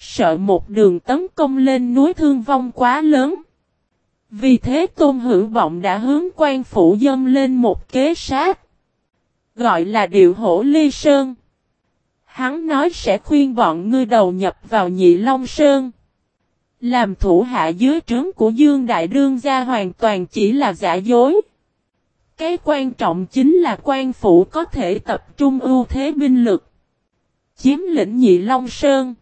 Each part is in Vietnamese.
sợ một đường tấn công lên núi thương vong quá lớn. Vì thế Tôn Hữu Vọng đã hướng quan phủ dâng lên một kế sách, gọi là Điệu Hổ Ly Sơn. Hắn nói sẽ khuyên bọn ngươi đầu nhập vào Nhị Long Sơn, làm thủ hạ dưới trướng của Dương Đại Đương gia hoàn toàn chỉ là giả dối. Cái quan trọng chính là quan phủ có thể tập trung ưu thế binh lực, chiếm lĩnh Nhị Long Sơn,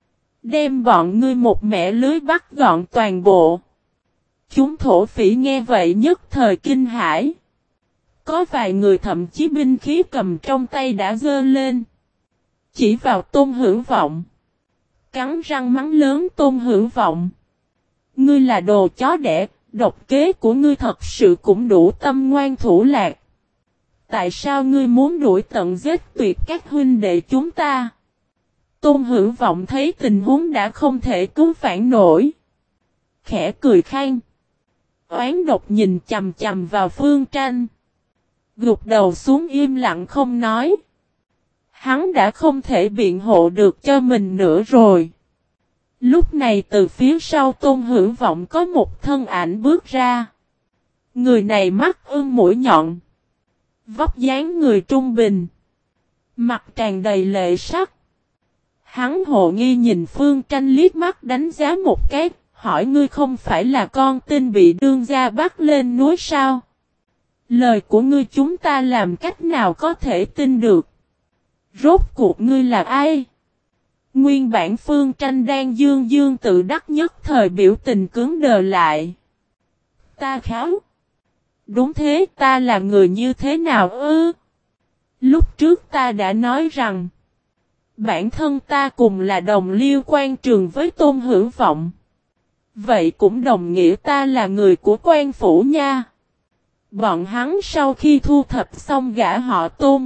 đem bọn ngươi một mẻ lưới bắt gọn toàn bộ. Chúng thổ phỉ nghe vậy nhất thời kinh hãi. Có vài người thậm chí binh khí cầm trong tay đã giơ lên, chỉ vào Tôn Hữu Vọng, cắn răng mắng lớn Tôn Hữu Vọng. Ngươi là đồ chó đẻ, độc kế của ngươi thật sự cũng đủ tâm ngoan thủ lạc. Tại sao ngươi muốn đuổi tận giết tuyệt các huynh đệ chúng ta? Tôn Hữu Vọng thấy tình huống đã không thể cứu vãn nổi, khẽ cười khan. Oán độc nhìn chằm chằm vào Phương Tranh, gục đầu xuống im lặng không nói. Hắn đã không thể biện hộ được cho mình nữa rồi. Lúc này từ phía sau Tôn Hữu Vọng có một thân ảnh bước ra. Người này mắt ưng mũi nhọn, vóc dáng người trung bình, mặt tràn đầy lệ sắc. Hắn hồ nghi nhìn Phương Tranh liếc mắt đánh giá một cái, hỏi ngươi không phải là con tin bị đương gia bắt lên núi sao? Lời của ngươi chúng ta làm cách nào có thể tin được? Rốt cuộc ngươi là ai? Nguyên bản Phương Tranh đang dương dương tự đắc nhất thời biểu tình cứng đờ lại. Ta kháo. Đúng thế, ta là người như thế nào ư? Lúc trước ta đã nói rằng, bản thân ta cùng là đồng liêu quan trường với Tôn Hữu Vọng. Vậy cũng đồng nghĩa ta là người của quan phủ nha. Bọn hắn sau khi thu thập xong gã họ Tôn,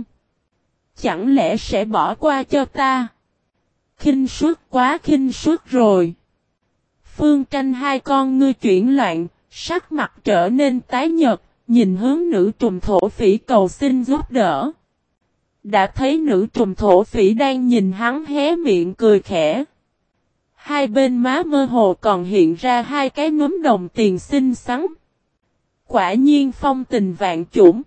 chẳng lẽ sẽ bỏ qua cho ta? Khinh suất quá khinh suất rồi. Phương Tranh hai con ngươi chuyển loạn, sắc mặt trở nên tái nhợt, nhìn hướng nữ trùm thổ phỉ cầu xin giúp đỡ. Đã thấy nữ trùm thổ phỉ đang nhìn hắn hé miệng cười khẽ. Hai bên má mơ hồ còn hiện ra hai cái núm đồng tiền xinh xắn. Quả nhiên phong tình vạn chủng,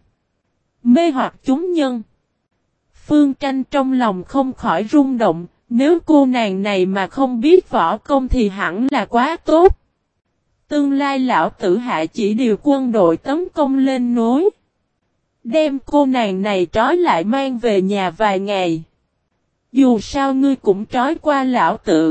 mê hoặc chúng nhân. Phương Tranh trong lòng không khỏi rung động, nếu cô nàng này mà không biết võ công thì hẳn là quá tốt. Tương lai lão tử hạ chỉ điều quân đội tấn công lên núi, đem cô nàng này trói lại mang về nhà vài ngày. Dù sao ngươi cũng trói qua lão tử.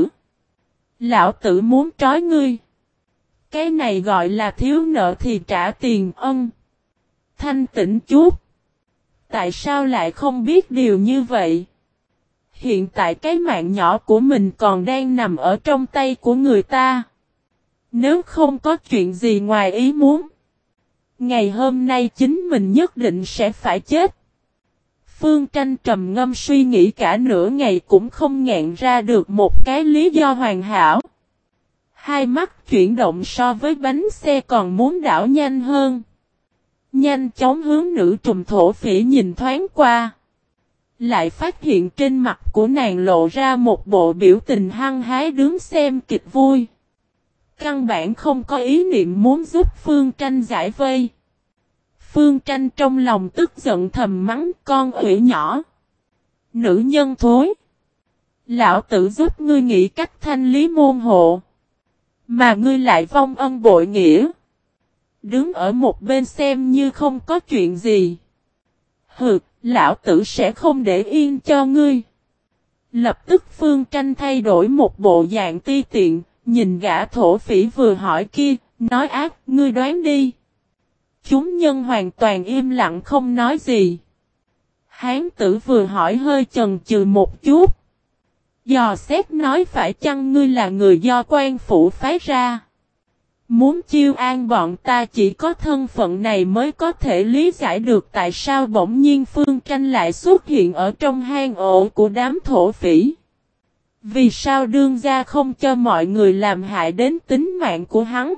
Lão tử muốn trói ngươi. Cái này gọi là thiếu nợ thì trả tiền ân. Thanh tĩnh chút. Tại sao lại không biết điều như vậy? Hiện tại cái mạng nhỏ của mình còn đang nằm ở trong tay của người ta. Nếu không có chuyện gì ngoài ý muốn, ngày hôm nay chính mình nhất định sẽ phải chết. Phương Tranh trầm ngâm suy nghĩ cả nửa ngày cũng không ngẹn ra được một cái lý do hoàn hảo. Hai mắt chuyển động so với bánh xe còn muốn đảo nhanh hơn. Nhanh chóng hướng nữ trùm thổ phỉ nhìn thoáng qua. Lại phát hiện trên mặt của nàng lộ ra một bộ biểu tình hăng hái đứng xem kịch vui. Căn bản không có ý niệm muốn giúp Phương Tranh giải vây. Phương Tranh trong lòng tức giận thầm mắng con ủy nhỏ. Nữ nhân thối. Lão tử giúp ngươi nghĩ cách thanh lý môn hộ, mà ngươi lại vong ân bội nghĩa. Đứng ở một bên xem như không có chuyện gì. Hừ, lão tử sẽ không để yên cho ngươi. Lập tức Phương Tranh thay đổi một bộ dạng ti tiện, nhìn gã thổ phỉ vừa hỏi kia, nói ác, ngươi đoán đi. Chúng nhân hoàn toàn im lặng không nói gì. Hán tử vừa hỏi hơi chần chừ một chút. Dò xét nói phải chăng ngươi là người do quan phủ phái ra? Muốn chiêu an bọn ta chỉ có thân phận này mới có thể lý giải được tại sao bỗng nhiên Phương Tranh lại xuất hiện ở trong hang ổ của đám thổ phỉ. Vì sao đương gia không cho mọi người làm hại đến tính mạng của hắn?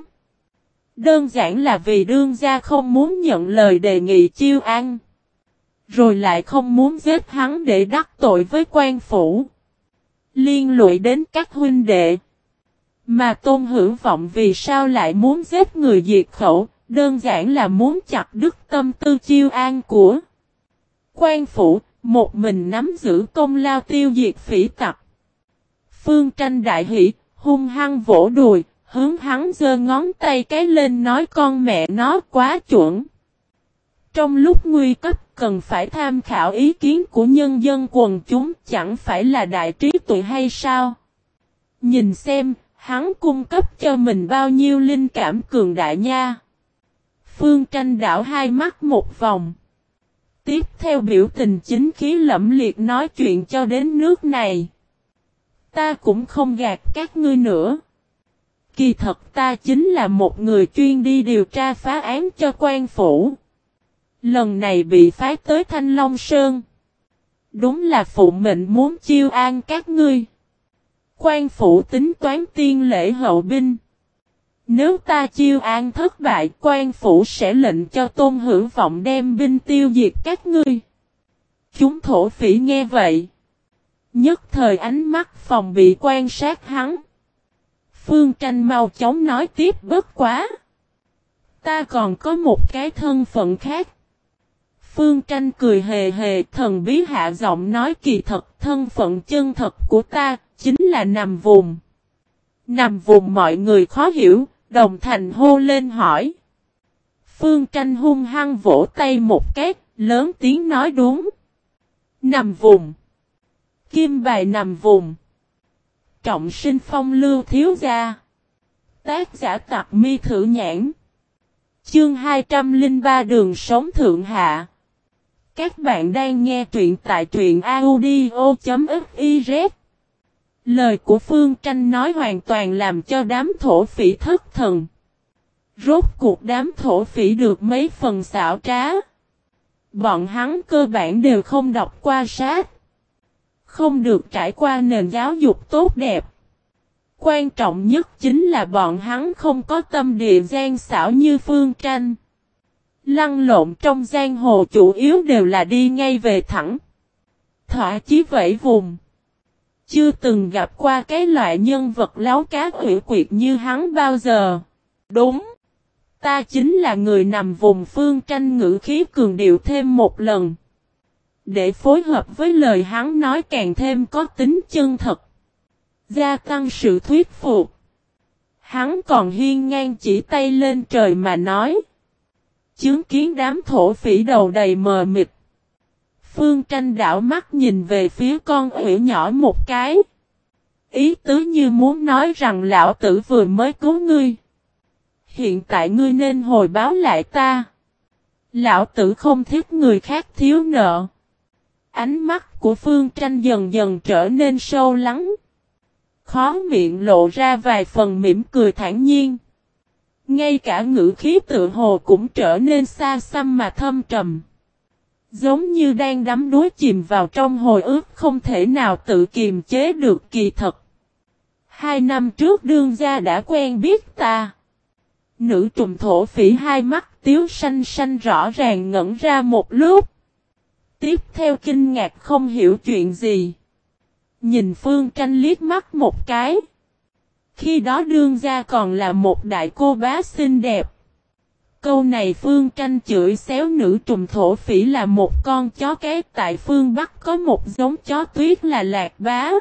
Đơn giản là vì đương gia không muốn nhận lời đề nghị chiêu an, rồi lại không muốn giết hắn để đắc tội với quan phủ. liên lụy đến các huynh đệ. Mà Tôn Hữu Vọng vì sao lại muốn giết người diệt khẩu, đơn giản là muốn chặt đứt tâm tư Chiêu An của Quan Phủ, một mình nắm giữ công lao tiêu diệt phỉ tặc. Phương Tranh đại hỉ, hung hăng vỗ đùi, hướng hắn giơ ngón tay cái lên nói con mẹ nó quá chuẩn. Trong lúc nguy cấp cần phải tham khảo ý kiến của nhân dân quần chúng, chẳng phải là đại trí tuệ hay sao? Nhìn xem, hắn cung cấp cho mình bao nhiêu linh cảm cường đại nha. Phương Tranh đảo hai mắt một vòng. Tiếp theo biểu tình chính khí lẫm liệt nói chuyện cho đến nước này. Ta cũng không gạt các ngươi nữa. Kỳ thật ta chính là một người chuyên đi điều tra phá án cho Quan Phủ. Lần này bị phái tới Thanh Long Sơn. Đúng là phụ mệnh muốn chiêu an các ngươi. Quan Phủ tính toán tiên lễ hậu binh. Nếu ta chiêu an thất bại, Quan Phủ sẽ lệnh cho Tôn Hữu Vọng đem binh tiêu diệt các ngươi. Chúng thổ phỉ nghe vậy. Nhất thời ánh mắt phòng bị quan sát hắn. Phương Tranh mau chóng nói tiếp bất quá. Ta còn có một cái thân phận khác. Phương Tranh cười hề hề thần bí hạ giọng nói kỳ thật thân phận chân thật của ta chính là nằm vùng. Nằm vùng mọi người khó hiểu, đồng thành hô lên hỏi. Phương Tranh hung hăng vỗ tay một cái, lớn tiếng nói đúng. Nằm vùng. Kim bài nằm vùng. Trọng sinh phong lưu thiếu gia. Tác giả Tặc Mi Thử Nhãn. Chương 203 đường sống thượng hạ. Các bạn đang nghe truyện tại truyện audio.fiz. Lời của Phương Tranh nói hoàn toàn làm cho đám thổ phỉ thất thần. Rốt cuộc đám thổ phỉ được mấy phần xảo trá. Bọn hắn cơ bản đều không đọc qua sách. Không được trải qua nền giáo dục tốt đẹp. Quan trọng nhất chính là bọn hắn không có tâm địa gian xảo như Phương Tranh. Lăn lộn trong giang hồ chủ yếu đều là đi ngay về thẳng. Thỏa chí vẫy vùng. Chưa từng gặp qua cái loại nhân vật láo cá ủy quyệt như hắn bao giờ. Đúng. Ta chính là người nằm vùng. Phương Tranh ngữ khí cường điệu thêm một lần. Để phối hợp với lời hắn nói càng thêm có tính chân thật. Gia tăng sự thuyết phục. Hắn còn hiên ngang chỉ tay lên trời mà nói. Chứng kiến đám thổ phỉ đầu đầy mờ mịt. Phương Tranh đảo mắt nhìn về phía con ủy nhỏ một cái. Ý tứ như muốn nói rằng lão tử vừa mới cứu ngươi. Hiện tại ngươi nên hồi báo lại ta. Lão tử không thích người khác thiếu nợ. Ánh mắt của Phương Tranh dần dần trở nên sâu lắng. Khó miệng lộ ra vài phần mỉm cười thản nhiên. Ngay cả ngữ khí tự hồ cũng trở nên xa xăm mà thâm trầm. Giống như đang đắm đuối chìm vào trong hồi ức không thể nào tự kiềm chế được kỳ thật. 2 năm trước đương gia đã quen biết ta. Nữ trùng thổ phỉ hai mắt tiếu xanh xanh rõ ràng ngẩn ra một lúc. Tiếp theo kinh ngạc không hiểu chuyện gì. Nhìn Phương Tranh liếc mắt một cái. Khi đó đương gia còn là một đại cô bá xinh đẹp. Câu này Phương Tranh chửi xéo nữ trùng thổ phỉ là một con chó cái. Tại phương Bắc có một giống chó tuyết là lạc bá.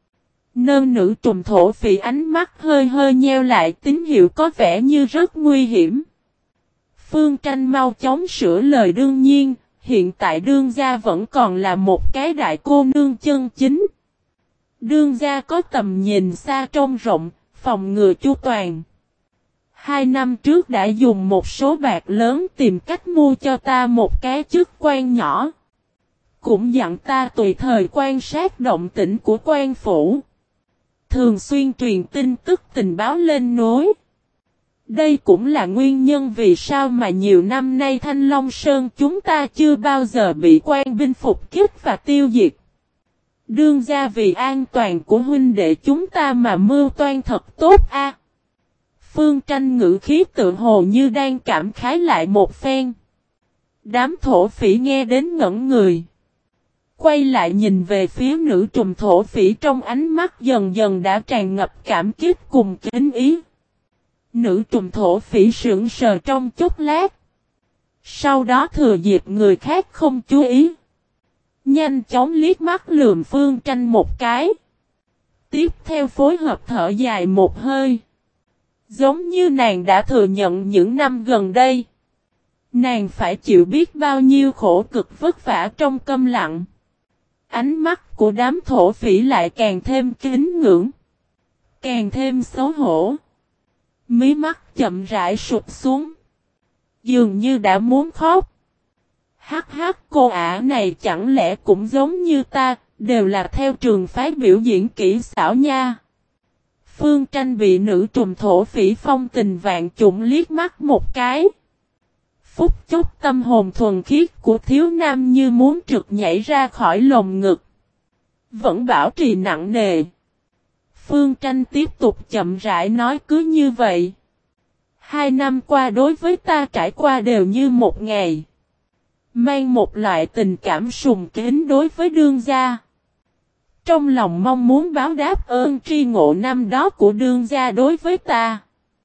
Nơn nữ trùng thổ phỉ ánh mắt hơi hơi nheo lại, tín hiệu có vẻ như rất nguy hiểm. Phương Tranh mau chóng sửa lời đương nhiên, hiện tại đương gia vẫn còn là một cái đại cô nương chân chính. Đương gia có tầm nhìn xa trông rộng, phòng ngừa chu toàn. 2 năm trước đã dùng một số bạc lớn tìm cách mua cho ta một cái chức quan nhỏ. Cũng dặn ta tùy thời quan sát động tĩnh của quan phủ. Thường xuyên truyền tin tức tình báo lên núi. Đây cũng là nguyên nhân vì sao mà nhiều năm nay Thanh Long Sơn chúng ta chưa bao giờ bị quan binh phục kích và tiêu diệt. Đương gia vì an toàn của huynh đệ chúng ta mà mưu toan thật tốt a. Phương Tranh ngữ khí tự hồ như đang cảm khái lại một phen. Đám thổ phỉ nghe đến ngẩn người. Quay lại nhìn về phía nữ trùm thổ phỉ trong ánh mắt dần dần đã tràn ngập cảm kích cùng kính ý. Nữ trùm thổ phỉ sững sờ trong chốc lát. Sau đó thừa dịp người khác không chú ý. Nhanh chóng liếc mắt lườm Phương Tranh một cái. Tiếp theo phối hợp thở dài một hơi. Giống như nàng đã thừa nhận những năm gần đây. Nàng phải chịu biết bao nhiêu khổ cực vất vả trong câm lặng. Ánh mắt của đám thổ phỉ lại càng thêm kính ngưỡng. Càng thêm xấu hổ. Mí mắt chậm rãi sụp xuống. Dường như đã muốn khóc. Hắc hắc, cô ả này chẳng lẽ cũng giống như ta, đều là theo trường phái biểu diễn kỹ xảo nha. Phương Tranh bị nữ trùm thổ phỉ phong tình vạn trùng liếc mắt một cái. Phút chốc tâm hồn thuần khiết của thiếu nam như muốn trượt nhảy ra khỏi lồng ngực. Vẫn bảo trì nặng nề. Phương Tranh tiếp tục chậm rãi nói cứ như vậy. 2 năm qua đối với ta trải qua đều như một ngày. Mang một loại tình cảm sùng kính đối với đương gia. Trong lòng mong muốn báo đáp ơn tri ngộ năm đó của đương gia đối với ta.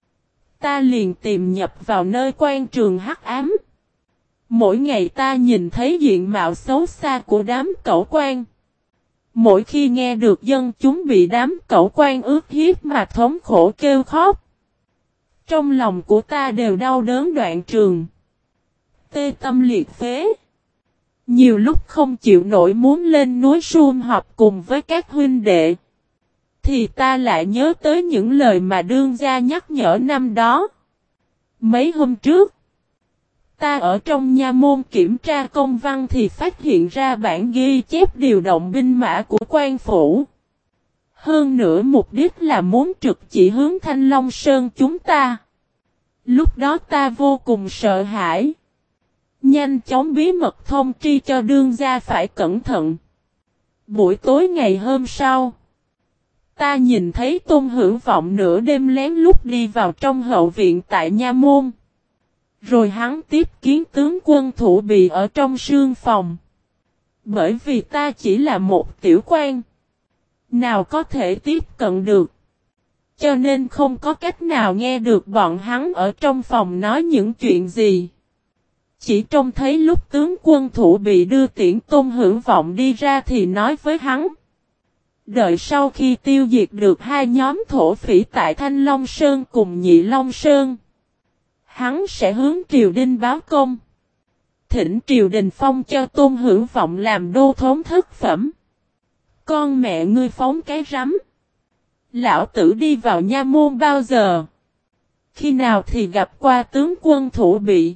Ta liền tìm nhập vào nơi quan trường hắc ám. Mỗi ngày ta nhìn thấy diện mạo xấu xa của đám cẩu quan. Mỗi khi nghe được dân chúng bị đám cẩu quan ức hiếp mà thống khổ kêu khóc. Trong lòng của ta đều đau đớn đoạn trường. Tê tâm liệt phế. Nhiều lúc không chịu nổi muốn lên núi sum họp cùng với các huynh đệ. Thì ta lại nhớ tới những lời mà đương gia nhắc nhở năm đó. Mấy hôm trước, ta ở trong nha môn kiểm tra công văn thì phát hiện ra bản ghi chép điều động binh mã của quan phủ. Hơn nữa mục đích là muốn trực chỉ hướng Thanh Long Sơn chúng ta. Lúc đó ta vô cùng sợ hãi. Nhanh chóng bí mật thông tri cho đương gia phải cẩn thận. Buổi tối ngày hôm sau, ta nhìn thấy Tôn Hữu Vọng nửa đêm lén lút đi vào trong hậu viện tại nha môn. Rồi hắn tiếp kiến tướng quân Thủ Bị ở trong sương phòng. Bởi vì ta chỉ là một tiểu quan, nào có thể tiếp cận được. Cho nên không có cách nào nghe được bọn hắn ở trong phòng nói những chuyện gì. Chỉ trông thấy lúc tướng quân Thủ Bị đưa tiễn Tôn Hữu Vọng đi ra thì nói với hắn. Đợi sau khi tiêu diệt được 2 nhóm thổ phỉ tại Thanh Long Sơn cùng Nhị Long Sơn, hắn sẽ hướng triều đình báo công. Thỉnh triều đình phong cho Tôn Hữu Vọng làm đô thống thất phẩm. Con mẹ ngươi phóng cái rắm. Lão tử đi vào nha môn bao giờ? Khi nào thì gặp qua tướng quân Thủ Bị?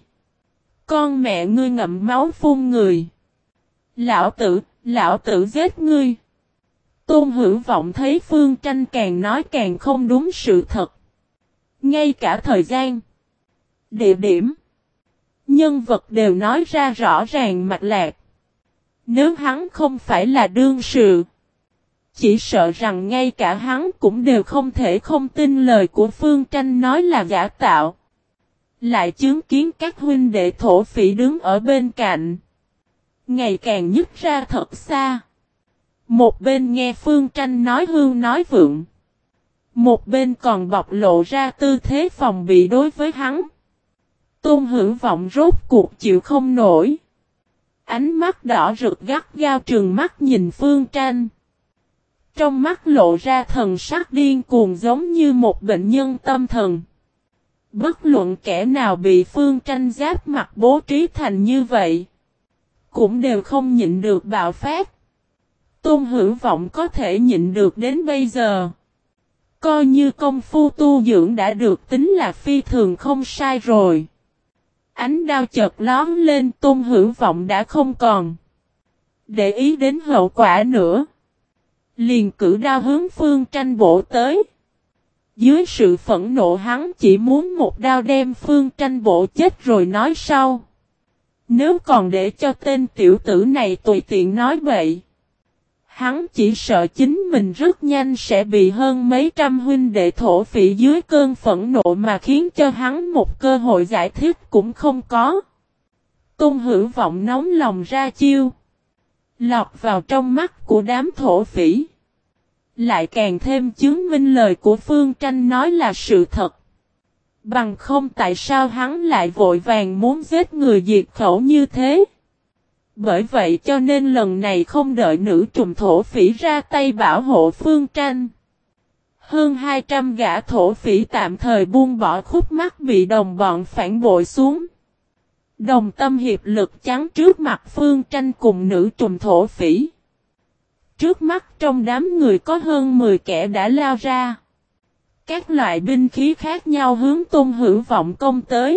Con mẹ ngươi ngậm máu phun người. Lão tử giết ngươi. Tôn Hữu Vọng thấy Phương Tranh càng nói càng không đúng sự thật. Ngay cả thời gian, địa điểm, nhân vật đều nói ra rõ ràng mạch lạc. Nếu hắn không phải là đương sự, chỉ sợ rằng ngay cả hắn cũng đều không thể không tin lời của Phương Tranh nói là giả tạo. Lại chứng kiến các huynh đệ thổ phỉ đứng ở bên cạnh, ngày càng nhích ra thật xa. Một bên nghe Phương Tranh nói hưu nói vượng, một bên còn bộc lộ ra tư thế phòng bị đối với hắn. Tôn Hữu Vọng rốt cuộc chịu không nổi. Ánh mắt đỏ rực gắt gao trừng mắt nhìn Phương Tranh. Trong mắt lộ ra thần sắc điên cuồng giống như một bệnh nhân tâm thần. Bất luận kẻ nào bị Phương Tranh giáp mặt bố trí thành như vậy, cũng đều không nhịn được bạo phát. Tôn Hữu Vọng có thể nhịn được đến bây giờ, coi như công phu tu dưỡng đã được tính là phi thường không sai rồi. Ánh đao chợt lóm lên, Tôn Hữu Vọng đã không còn để ý đến hậu quả nữa. Liền cử đao hướng Phương Tranh bổ tới. Dưới sự phẫn nộ hắn chỉ muốn một đao đem Phương Tranh bổ chết rồi nói sau. Nếu còn để cho tên tiểu tử này tùy tiện nói bậy, hắn chỉ sợ chính mình rất nhanh sẽ bị hơn mấy trăm huynh đệ thổ phỉ dưới cơn phẫn nộ mà khiến cho hắn một cơ hội giải thích cũng không có. Tôn Hữu Vọng nóng lòng ra chiêu. lọt vào trong mắt của đám thổ phỉ. Lại càng thêm chứng minh lời của Phương Tranh nói là sự thật. Bằng không tại sao hắn lại vội vàng muốn giết người diệt khẩu như thế. Bởi vậy cho nên lần này không đợi nữ trùm thổ phỉ ra tay bảo hộ Phương Tranh. Hơn 200 gã thổ phỉ tạm thời buông bỏ khúc mắc bị đồng bọn phản bội xuống. Đồng tâm hiệp lực chắn trước mặt Phương Tranh cùng nữ trùm thổ phỉ. Trước mắt trong đám người có hơn 10 kẻ đã lao ra. Các loại binh khí khác nhau hướng Tôn Hữu Vọng công tới.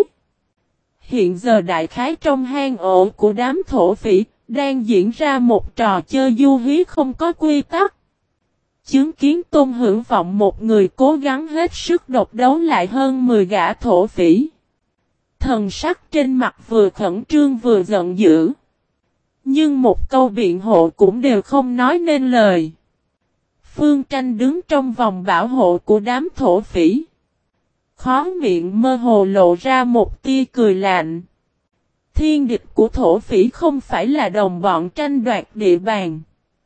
Hiện giờ đại khái trong hang ổ của đám thổ phỉ, đang diễn ra một trò chơi du hí không có quy tắc. Chứng kiến Tôn Hữu Vọng một người cố gắng hết sức độc đấu lại hơn 10 gã thổ phỉ. Thần sắc trên mặt vừa khẩn trương vừa giận dữ. Nhưng một câu biện hộ cũng đều không nói nên lời. Phương Tranh đứng trong vòng bảo hộ của đám thổ phỉ. Khóe miệng mơ hồ lộ ra một tia cười lạnh. Thiên địch của thổ phỉ không phải là đồng bọn tranh đoạt địa bàn.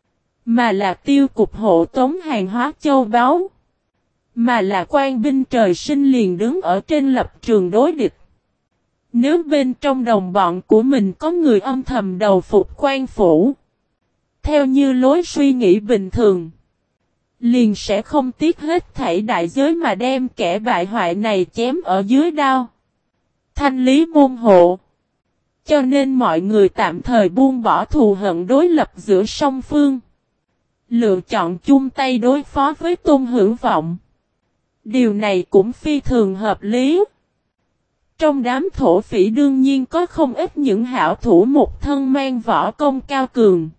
Mà là tiêu cục hộ tống hàng hóa châu báu. Mà là quan binh trời sinh liền đứng ở trên lập trường đối địch. Nếu bên trong đồng bọn của mình có người âm thầm đầu phục quan phủ. Theo như lối suy nghĩ bình thường. Liền sẽ không tiếc hết thảy đại giới mà đem kẻ bại hoại này chém ở dưới đao. Thanh lý môn hộ. Cho nên mọi người tạm thời buông bỏ thù hận đối lập giữa song phương. Lựa chọn chung tay đối phó với Tôn Hữu Vọng. Điều này cũng phi thường hợp lý. Trong đám thổ phỉ đương nhiên có không ít những hảo thủ một thân mang võ công cao cường.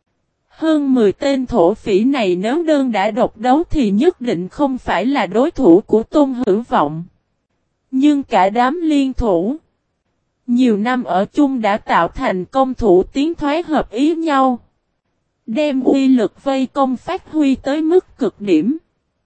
Hơn 10 tên thổ phỉ này nếu đơn đã độc đấu thì nhất định không phải là đối thủ của Tôn Hữu Vọng. Nhưng cả đám liên thủ. Nhiều năm ở chung đã tạo thành công thủ tiến thoái hợp ý nhau. Đem uy lực vây công phát huy tới mức cực điểm.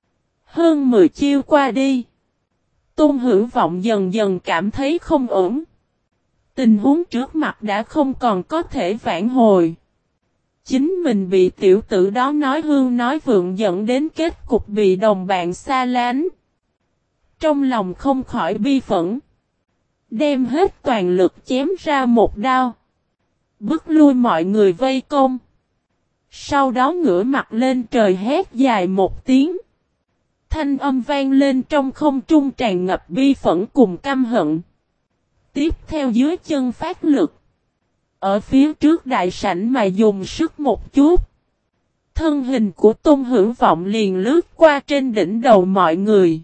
Hơn 10 chiêu qua đi. Tôn Hữu Vọng dần dần cảm thấy không ổn. Tình huống trước mặt đã không còn có thể vãn hồi. Chính mình bị tiểu tử đó nói hương nói vượng dẫn đến kết cục bị đồng bạn xa lánh. Trong lòng không khỏi bi phẫn. Đem hết toàn lực chém ra một đao. Bức lui mọi người vây công. Sau đó ngửa mặt lên trời hét dài một tiếng. Thanh âm vang lên trong không trung tràn ngập bi phẫn cùng căm hận. Tiếp theo dưới chân phát lực. Ở phía trước đại sảnh mà dùng sức một chút. Thân hình của Tôn Hữu Vọng liền lướt qua trên đỉnh đầu mọi người.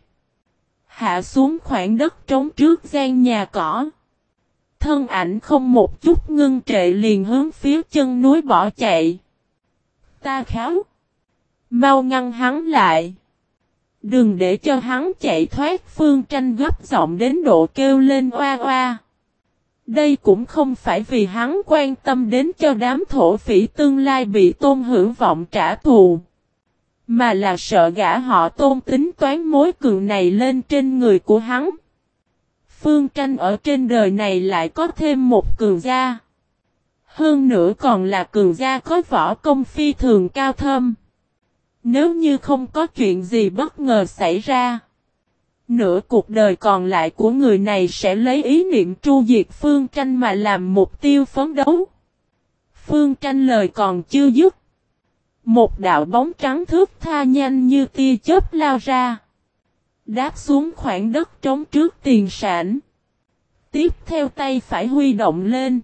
Hạ xuống khoảng đất trống trước gian nhà cỏ. Thân ảnh không một chút ngưng trệ liền hướng phía chân núi bỏ chạy. Ta kháo. Mau ngăn hắn lại. Đừng để cho hắn chạy thoát. Phương Tranh gấp giọng đến độ kêu lên oa oa. Đây cũng không phải vì hắn quan tâm đến cho đám thổ phỉ tương lai bị Tôn Hữu Vọng trả thù. Mà là sợ gã họ Tôn tính toán mối cường này lên trên người của hắn. Phương Tranh ở trên đời này lại có thêm một cường gia. Hơn nữa còn là cường gia có võ công phi thường cao thâm. Nếu như không có chuyện gì bất ngờ xảy ra. Nửa cuộc đời còn lại của người này sẽ lấy ý niệm tru diệt Phương Tranh mà làm mục tiêu phấn đấu. Phương Tranh lời còn chưa dứt. Một đạo bóng trắng thước tha nhanh như tia chớp lao ra. Đáp xuống khoảng đất trống trước tiền sảnh. Tiếp theo tay phải huy động lên.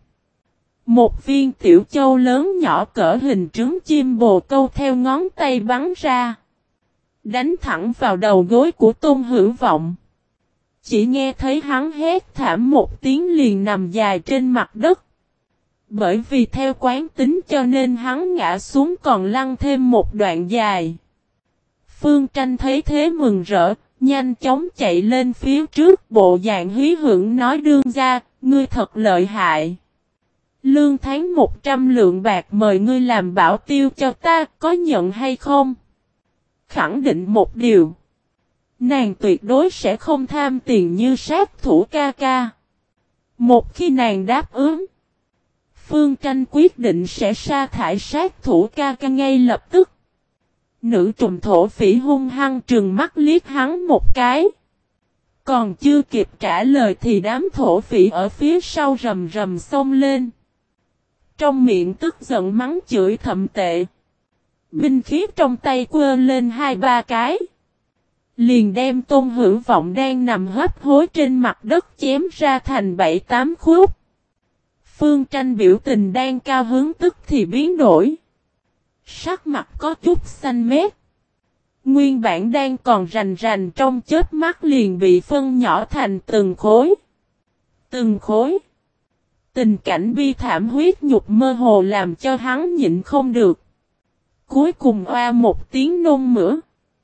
Một viên tiểu châu lớn nhỏ cỡ hình trứng chim bồ câu theo ngón tay bắn ra. Đánh thẳng vào đầu gối của Tôn Hữu Vọng. Chỉ nghe thấy hắn hét thảm một tiếng liền nằm dài trên mặt đất. Bởi vì theo quán tính cho nên hắn ngã xuống còn lăn thêm một đoạn dài. Phương Tranh thấy thế mừng rỡ, nhanh chóng chạy lên phía trước bộ dạng hí hưởng nói đương gia, ngươi thật lợi hại. Lương tháng 100 lượng bạc mời ngươi làm bảo tiêu cho ta, có nhận hay không? Khẳng định một điều. Nàng tuyệt đối sẽ không tham tiền như sát thủ ca ca. Một khi nàng đáp ứng. Phương Tranh quyết định sẽ sa thải sát thủ ca ca ngay lập tức. Nữ trùm thổ phỉ hung hăng trừng mắt liếc hắn một cái. Còn chưa kịp trả lời thì đám thổ phỉ ở phía sau rầm rầm xông lên. Trong miệng tức giận mắng chửi thậm tệ. Binh khí trong tay quơ lên 2-3 cái. Liền đem Tôn Hữu Vọng đang nằm hấp hối trên mặt đất chém ra thành 7-8 khúc. Phương Tranh biểu tình đang cao hứng tức thì biến đổi. Sắc mặt có chút xanh mét. Nguyên bản đang còn rành rành trong chớp mắt liền bị phân nhỏ thành từng khối. Từng khối. Tình cảnh bi thảm huyết nhục mơ hồ làm cho hắn nhịn không được. Cuối cùng oa một tiếng nôn mửa.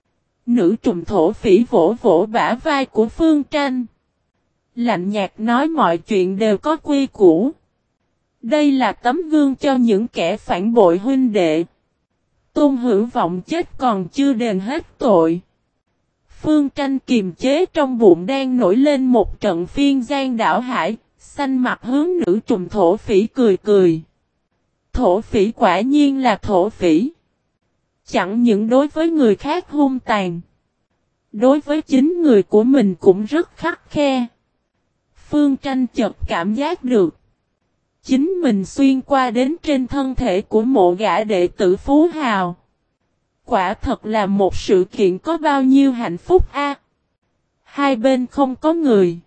Nữ trùm thổ phỉ vỗ vỗ bả vai của Phương Tranh. Lạnh nhạt nói mọi chuyện đều có quy củ. Đây là tấm gương cho những kẻ phản bội huynh đệ. Tôn Hữu Vọng chết còn chưa đền hết tội. Phương Tranh kiềm chế trong bụng đang nổi lên một trận phiên giang đảo hải, xanh mặt hướng nữ trùm thổ phỉ cười cười. Thổ phỉ quả nhiên là thổ phỉ. Chẳng những đối với người khác hung tàn. Đối với chính người của mình cũng rất khắt khe. Phương Tranh chợt cảm giác được. Chính mình xuyên qua đến trên thân thể của mộ gã đệ tử Phú Hào. Quả thật là một sự kiện có bao nhiêu hạnh phúc a. Hai bên không có người.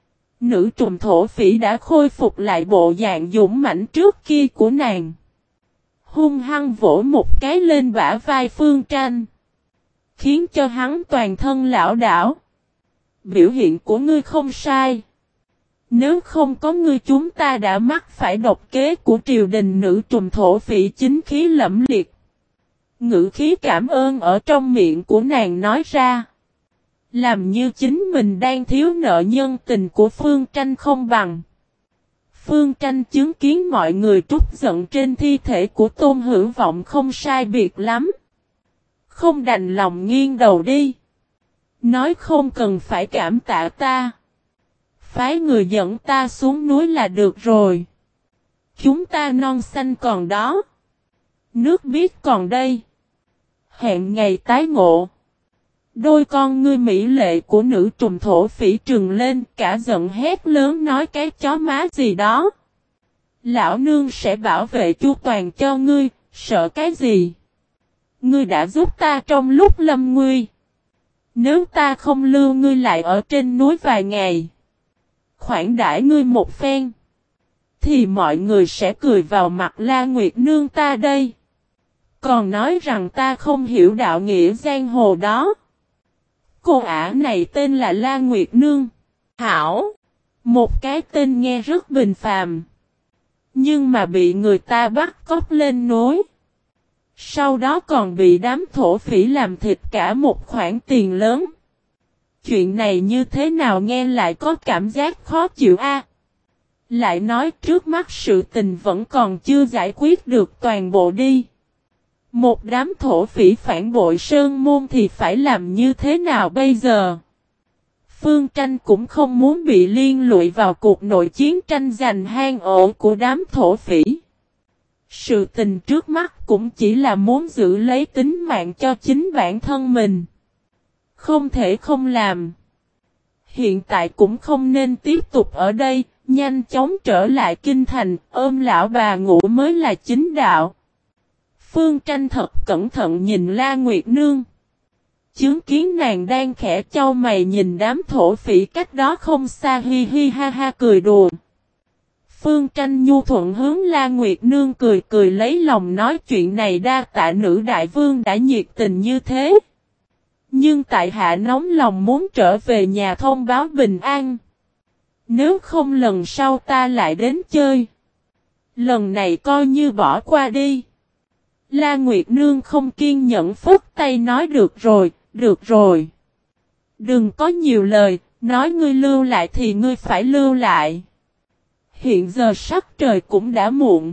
Nữ trùm thổ phỉ đã khôi phục lại bộ dạng dũng mãnh trước kia của nàng. Hung hăng vỗ một cái lên bả vai Phương Tranh. Khiến cho hắn toàn thân lảo đảo. Biểu hiện của ngươi không sai. Nếu không có ngươi chúng ta đã mắc phải độc kế của triều đình. Nữ trùm thổ phỉ chính khí lẫm liệt. Ngữ khí cảm ơn ở trong miệng của nàng nói ra. Làm như chính mình đang thiếu nợ nhân tình của Phương Tranh không bằng. Phương Tranh chứng kiến mọi người trút giận trên thi thể của Tôn Hữu Vọng không sai biệt lắm. Không đành lòng nghiêng đầu đi. Nói không cần phải cảm tạ ta. Phái người dẫn ta xuống núi là được rồi. Chúng ta non xanh còn đó. Nước biếc còn đây. Hẹn ngày tái ngộ. Đôi con ngươi mỹ lệ của nữ trùm thổ phỉ trừng lên cả giận hét lớn nói cái chó má gì đó. Lão nương sẽ bảo vệ chu toàn cho ngươi, sợ cái gì? Ngươi đã giúp ta trong lúc lâm nguy. Nếu ta không lưu ngươi lại ở trên núi vài ngày. Khoản đãi ngươi một phen. Thì mọi người sẽ cười vào mặt La Nguyệt nương ta đây. Còn nói rằng ta không hiểu đạo nghĩa giang hồ đó. Cô ả này tên là La Nguyệt Nương. Hảo. Một cái tên nghe rất bình phàm. Nhưng mà bị người ta bắt cóc lên núi. Sau đó còn bị đám thổ phỉ làm thịt cả một khoản tiền lớn. Chuyện này như thế nào nghe lại có cảm giác khó chịu a. Lại nói trước mắt sự tình vẫn còn chưa giải quyết được toàn bộ đi. Một đám thổ phỉ phản bội Sơn Môn thì phải làm như thế nào bây giờ? Phương Tranh cũng không muốn bị liên lụy vào cuộc nội chiến tranh giành hang ổ của đám thổ phỉ. Sự tình trước mắt cũng chỉ là muốn giữ lấy tính mạng cho chính bản thân mình. Không thể không làm. Hiện tại cũng không nên tiếp tục ở đây, nhanh chóng trở lại kinh thành, ôm lão bà ngủ mới là chính đạo. Phương Tranh thật cẩn thận nhìn La Nguyệt Nương. Chứng kiến nàng đang khẽ chau mày nhìn đám thổ phỉ cách đó không xa hi hi ha ha cười đùa. Phương Tranh nhu thuận hướng La Nguyệt Nương cười cười lấy lòng nói chuyện này đa tạ nữ đại vương đã nhiệt tình như thế. Nhưng tại hạ nóng lòng muốn trở về nhà thông báo bình an. Nếu không lần sau ta lại đến chơi. Lần này coi như bỏ qua đi. La Nguyệt Nương không kiên nhẫn phức tay nói được rồi, được rồi. Đừng có nhiều lời, nói ngươi lưu lại thì ngươi phải lưu lại. Hiện giờ sắc trời cũng đã muộn.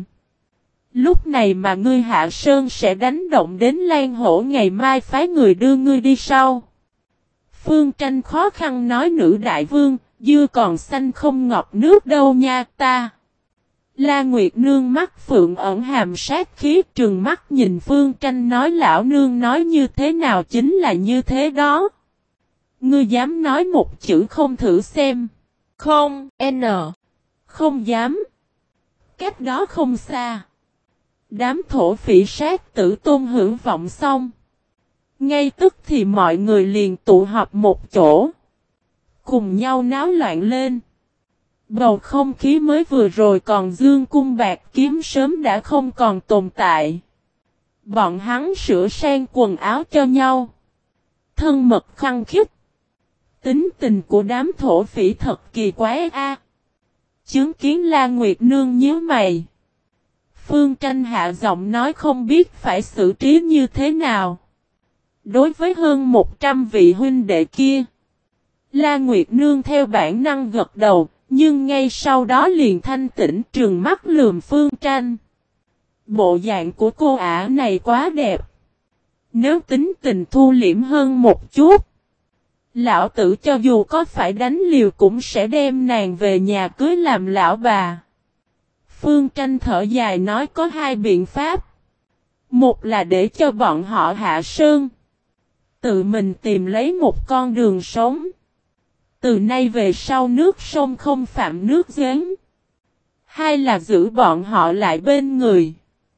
Lúc này mà ngươi hạ sơn sẽ đánh động đến Lan Hổ ngày mai phái người đưa ngươi đi sau. Phương Tranh khó khăn nói nữ đại vương, dưa còn xanh không ngọt nước đâu nha ta. La Nguyệt Nương mắt phượng ẩn hàm sát khí, trừng mắt nhìn Phương Tranh nói lão nương nói như thế nào chính là như thế đó. Ngươi dám nói một chữ không thử xem. Không, Không dám. Cách đó không xa. Đám thổ phỉ sát tử Tôn Hữu Vọng xong. Ngay tức thì mọi người liền tụ họp một chỗ. Cùng nhau náo loạn lên. Bầu không khí mới vừa rồi còn dương cung bạc kiếm sớm đã không còn tồn tại. Bọn hắn sửa sang quần áo cho nhau. Thân mật khăng khít. Tính tình của đám thổ phỉ thật kỳ quái a. Chứng kiến La Nguyệt Nương nhíu mày. Phương Tranh hạ giọng nói không biết phải xử trí như thế nào. Đối với hơn 100 vị huynh đệ kia. La Nguyệt Nương theo bản năng gật đầu. Nhưng ngay sau đó liền thanh tĩnh trừng mắt lườm Phương Tranh. Bộ dạng của cô ả này quá đẹp. Nếu tính tình thu liễm hơn một chút. Lão tử cho dù có phải đánh liều cũng sẽ đem nàng về nhà cưới làm lão bà. Phương Tranh thở dài nói có hai biện pháp. Một là để cho bọn họ hạ sơn. Tự mình tìm lấy một con đường sống. Từ nay về sau nước sông không phạm nước giếng. Hai là giữ bọn họ lại bên người.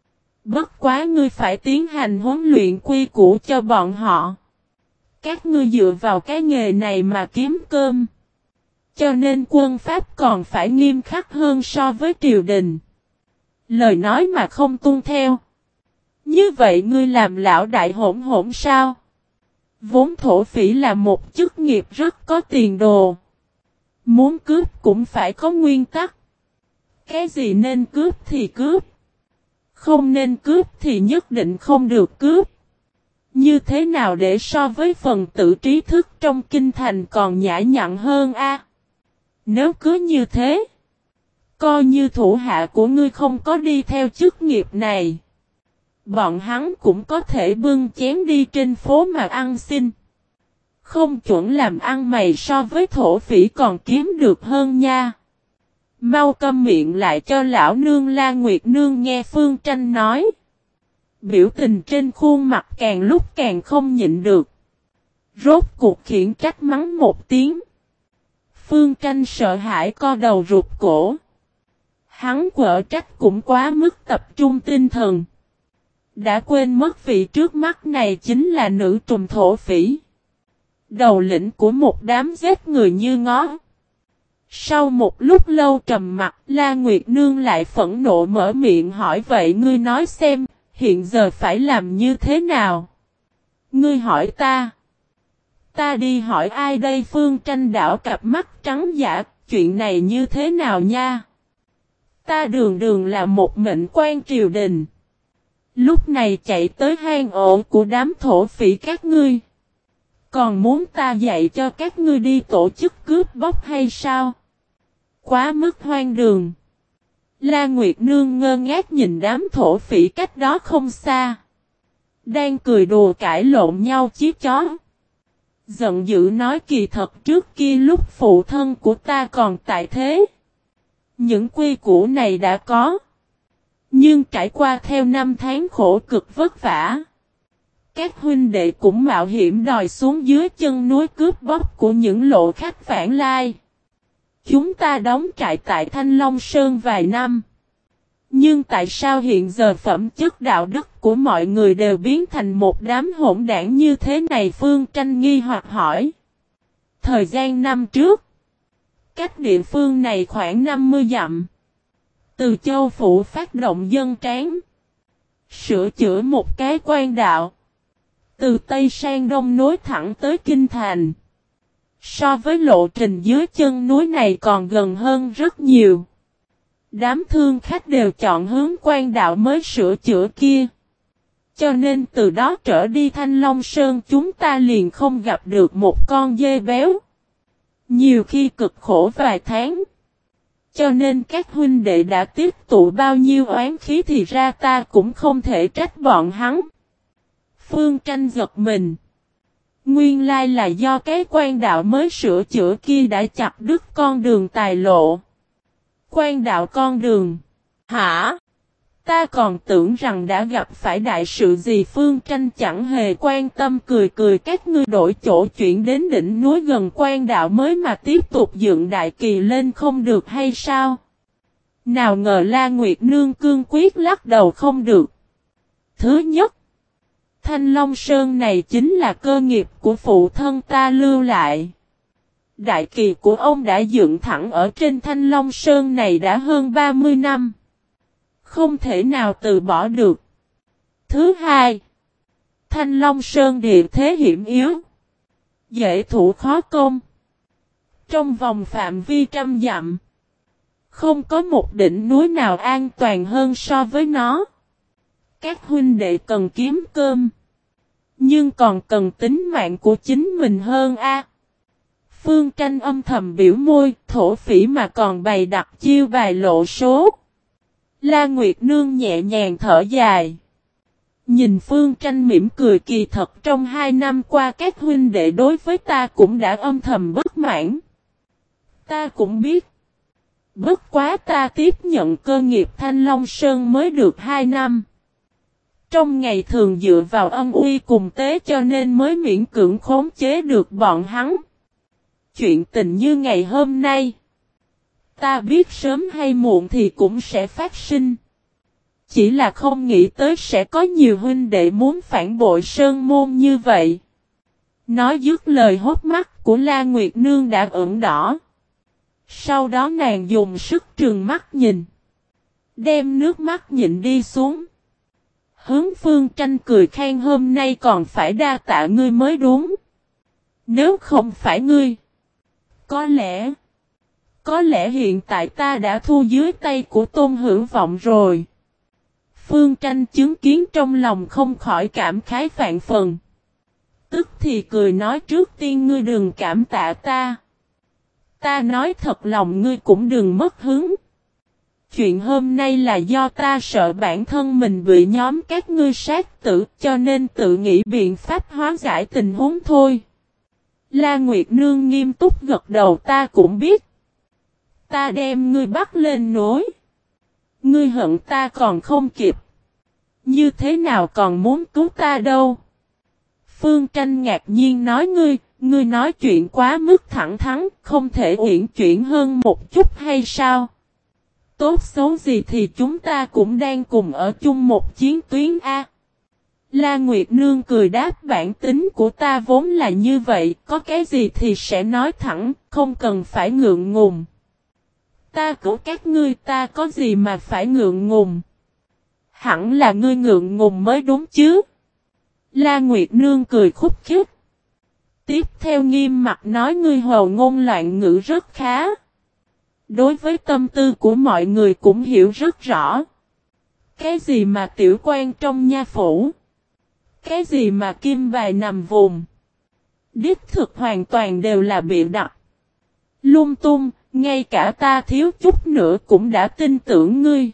Bất quá ngươi phải tiến hành huấn luyện quy củ cho bọn họ. Các ngươi dựa vào cái nghề này mà kiếm cơm. Cho nên quân pháp còn phải nghiêm khắc hơn so với triều đình. Lời nói mà không tuân theo. Như vậy ngươi làm lão đại hỗn hỗn sao? Vốn thổ phỉ là một chức nghiệp rất có tiền đồ. Muốn cướp cũng phải có nguyên tắc. Cái gì nên cướp thì cướp. Không nên cướp thì nhất định không được cướp. Như thế nào để so với phần tử trí thức trong kinh thành còn nhã nhặn hơn a? Nếu cứ như thế, coi như thủ hạ của ngươi không có đi theo chức nghiệp này. Bọn hắn cũng có thể bưng chén đi trên phố mà ăn xin. Không chuẩn làm ăn mày so với thổ phỉ còn kiếm được hơn nha. Mau câm miệng lại cho lão nương. La Nguyệt Nương nghe Phương Tranh nói. Biểu tình trên khuôn mặt càng lúc càng không nhịn được. Rốt cuộc khiển trách mắng một tiếng. Phương Tranh sợ hãi co đầu rụt cổ. Hắn quở trách cũng quá mức tập trung tinh thần. Đã quên mất vị trước mắt này chính là nữ trùm thổ phỉ. Đầu lĩnh của một đám giết người như ngó. Sau một lúc lâu trầm mặc, La Nguyệt Nương lại phẫn nộ mở miệng hỏi vậy ngươi nói xem, hiện giờ phải làm như thế nào? Ngươi hỏi ta. Ta đi hỏi ai đây? Phương Tranh đảo cặp mắt trắng dã, chuyện này như thế nào nha? Ta đường đường là một mệnh quan triều đình. Lúc này chạy tới hang ổ của đám thổ phỉ các ngươi. Còn muốn ta dạy cho các ngươi đi tổ chức cướp bóc hay sao? Quá mức hoang đường. La Nguyệt Nương ngơ ngác nhìn đám thổ phỉ cách đó không xa. Đang cười đùa cãi lộn nhau chiếc chó. Giận dữ nói kỳ thật trước kia lúc phụ thân của ta còn tại thế. Những quy củ này đã có. Nhưng trải qua theo năm tháng khổ cực vất vả. Các huynh đệ cũng mạo hiểm đòi xuống dưới chân núi cướp bóc của những lộ khách vãng lai. Chúng ta đóng trại tại Thanh Long Sơn vài năm. Nhưng tại sao hiện giờ phẩm chất đạo đức của mọi người đều biến thành một đám hỗn đảng như thế này? Phương Tranh nghi hoặc hỏi. Thời gian năm trước, cách địa phương này khoảng 50 dặm. Từ Châu Phủ phát động dân tráng. Sửa chữa một cái quan đạo. Từ Tây sang Đông nối thẳng tới Kinh Thành. So với lộ trình dưới chân núi này còn gần hơn rất nhiều. Đám thương khách đều chọn hướng quan đạo mới sửa chữa kia. Cho nên từ đó trở đi Thanh Long Sơn chúng ta liền không gặp được một con dê béo. Nhiều khi cực khổ vài tháng. Cho nên các huynh đệ đã tiếp tụ bao nhiêu oán khí thì ra ta cũng không thể trách bọn hắn. Phương Tranh giật mình. Nguyên lai là do cái quan đạo mới sửa chữa kia đã chặt đứt con đường tài lộ. Quan đạo con đường. Hả? Ta còn tưởng rằng đã gặp phải đại sự gì. Phương Tranh chẳng hề quan tâm, cười cười, các ngươi đổi chỗ chuyển đến đỉnh núi gần Quan Đạo mới mà tiếp tục dựng đại kỳ lên không được hay sao? Nào ngờ La Nguyệt Nương cương quyết lắc đầu không được. Thứ nhất, Thanh Long Sơn này chính là cơ nghiệp của phụ thân ta lưu lại. Đại kỳ của ông đã dựng thẳng ở trên Thanh Long Sơn này đã hơn 30 năm. Không thể nào từ bỏ được. Thứ hai, Thanh Long Sơn địa thế hiểm yếu, dễ thủ khó công. Trong vòng phạm vi trăm dặm, không có một đỉnh núi nào an toàn hơn so với nó. Các huynh đệ cần kiếm cơm, nhưng còn cần tính mạng của chính mình hơn a. Phương Tranh âm thầm biểu môi, thổ phỉ mà còn bày đặt chiêu bài lộ số. La Nguyệt Nương nhẹ nhàng thở dài. Nhìn Phương Tranh mỉm cười, kỳ thật trong 2 năm qua các huynh đệ đối với ta cũng đã âm thầm bất mãn. Ta cũng biết. Bất quá ta tiếp nhận cơ nghiệp Thanh Long Sơn mới được 2 năm. Trong ngày thường dựa vào ân uy cùng tế cho nên mới miễn cưỡng khống chế được bọn hắn. Chuyện tình như ngày hôm nay, ta biết sớm hay muộn thì cũng sẽ phát sinh. Chỉ là không nghĩ tới sẽ có nhiều huynh đệ muốn phản bội Sơn Môn như vậy. Nói dứt lời, hốc mắt của La Nguyệt Nương đã ửng đỏ. Sau đó nàng dùng sức trừng mắt nhìn, đem nước mắt nhịn đi xuống. Hướng Phương Tranh cười khen, hôm nay còn phải đa tạ ngươi mới đúng. Nếu không phải ngươi, có lẽ hiện tại ta đã thu dưới tay của Tôn Hữu Vọng rồi. Phương Tranh chứng kiến trong lòng không khỏi cảm khái vạn phần. Tức thì cười nói, trước tiên ngươi đừng cảm tạ ta. Ta nói thật lòng ngươi cũng đừng mất hứng. Chuyện hôm nay là do ta sợ bản thân mình bị nhóm các ngươi sát tử, cho nên tự nghĩ biện pháp hóa giải tình huống thôi. La Nguyệt Nương nghiêm túc gật đầu, ta cũng biết. Ta đem ngươi bắt lên núi. Ngươi hận ta còn không kịp. Như thế nào còn muốn cứu ta đâu? Phương Tranh ngạc nhiên nói, ngươi nói chuyện quá mức thẳng thắn, không thể uyển chuyển hơn một chút hay sao? Tốt xấu gì thì chúng ta cũng đang cùng ở chung một chiến tuyến A. La Nguyệt Nương cười đáp, bản tính của ta vốn là như vậy, có cái gì thì sẽ nói thẳng, không cần phải ngượng ngùng. Ta cứu các ngươi, ta có gì mà phải ngượng ngùng? Hẳn là ngươi ngượng ngùng mới đúng chứ. La Nguyệt Nương cười khúc khích. Tiếp theo nghiêm mặt nói, ngươi hồ ngôn loạn ngữ rất khá. Đối với tâm tư của mọi người cũng hiểu rất rõ. Cái gì mà tiểu quan trong nha phủ? Cái gì mà kim bài nằm vùng? Đích thực hoàn toàn đều là bịa đặt. Lung tung, ngay cả ta thiếu chút nữa cũng đã tin tưởng ngươi.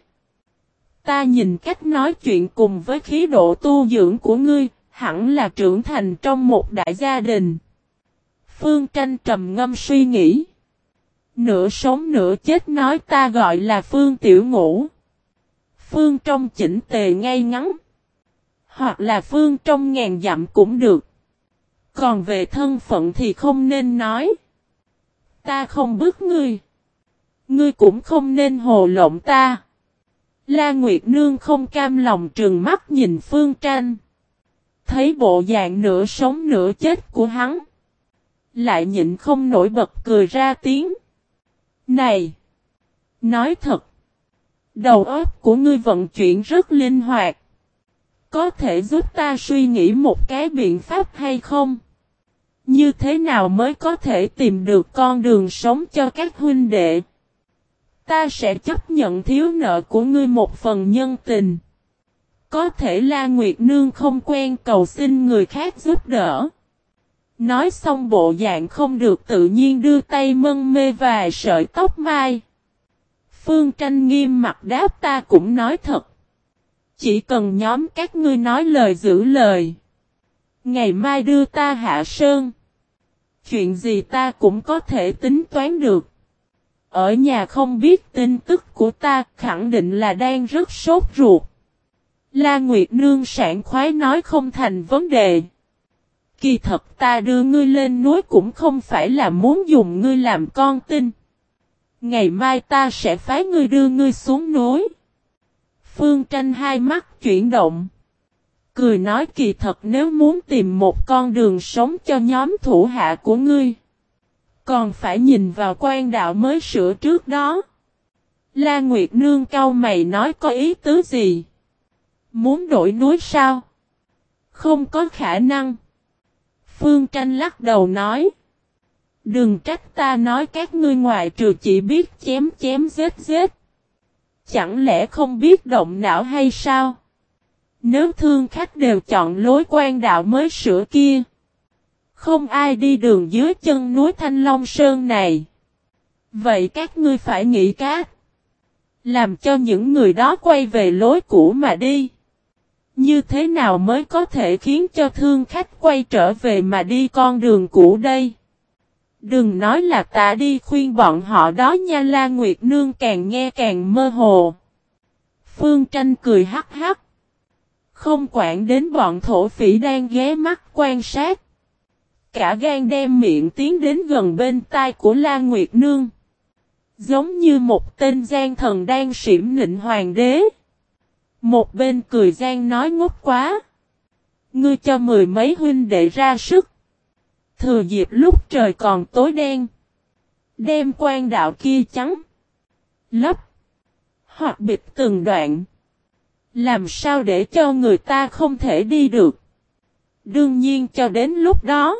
Ta nhìn cách nói chuyện cùng với khí độ tu dưỡng của ngươi, hẳn là trưởng thành trong một đại gia đình. Phương Tranh trầm ngâm suy nghĩ. Nửa sống nửa chết nói, ta gọi là Phương Tiểu Ngũ. Phương trong chỉnh tề ngay ngắn. Hoặc là Phương trong ngàn dặm cũng được. Còn về thân phận thì không nên nói. Ta không bức ngươi. Ngươi cũng không nên hồ lộng ta. La Nguyệt Nương không cam lòng trừng mắt nhìn Phương Tranh. Thấy bộ dạng nửa sống nửa chết của hắn, lại nhịn không nổi bật cười ra tiếng. Này! Nói thật! Đầu óc của ngươi vận chuyển rất linh hoạt. Có thể giúp ta suy nghĩ một cái biện pháp hay không? Như thế nào mới có thể tìm được con đường sống cho các huynh đệ? Ta sẽ chấp nhận thiếu nợ của ngươi một phần nhân tình. Có thể La Nguyệt Nương không quen cầu xin người khác giúp đỡ. Nói xong bộ dạng không được tự nhiên, đưa tay mân mê vài sợi tóc mai. Phương Tranh nghiêm mặt đáp, ta cũng nói thật. Chỉ cần nhóm các ngươi nói lời giữ lời. Ngày mai đưa ta hạ sơn. Chuyện gì ta cũng có thể tính toán được. ở nhà không biết tin tức của ta, khẳng định là đang rất sốt ruột. La Nguyệt Nương sảng khoái nói không thành vấn đề. Kỳ thật ta đưa ngươi lên núi cũng không phải là muốn dùng ngươi làm con tin. Ngày mai ta sẽ phái ngươi đưa ngươi xuống núi. Phương Tranh hai mắt chuyển động. Cười nói kỳ thật nếu muốn tìm một con đường sống cho nhóm thủ hạ của ngươi. Còn phải nhìn vào quan đạo mới sửa trước đó. La Nguyệt Nương cau mày nói có ý tứ gì? Muốn đổi núi sao? Không có khả năng. Phương Tranh lắc đầu nói. Đừng trách ta nói các ngươi ngoại trừ chỉ biết chém chém giết giết. Chẳng lẽ không biết động não hay sao? Nếu thương khách đều chọn lối quan đạo mới sửa kia. Không ai đi đường dưới chân núi Thanh Long Sơn này. Vậy các ngươi phải nghĩ cách. Làm cho những người đó quay về lối cũ mà đi. Như thế nào mới có thể khiến cho thương khách quay trở về mà đi con đường cũ đây? Đừng nói là ta đi khuyên bọn họ đó nha. La Nguyệt Nương càng nghe càng mơ hồ. Phương Tranh cười hắc hắc. Không quản đến bọn thổ phỉ đang ghé mắt quan sát. Cả gan đem miệng tiến đến gần bên tai của La Nguyệt Nương. Giống như một tên gian thần đang xỉm nịnh hoàng đế. Một bên cười gian nói ngốc quá. Ngươi cho mười mấy huynh đệ ra sức. Thừa dịp lúc trời còn tối đen. Đem quan đạo kia trắng. Lấp. Hoặc bịt từng đoạn. Làm sao để cho người ta không thể đi được. Đương nhiên cho đến lúc đó.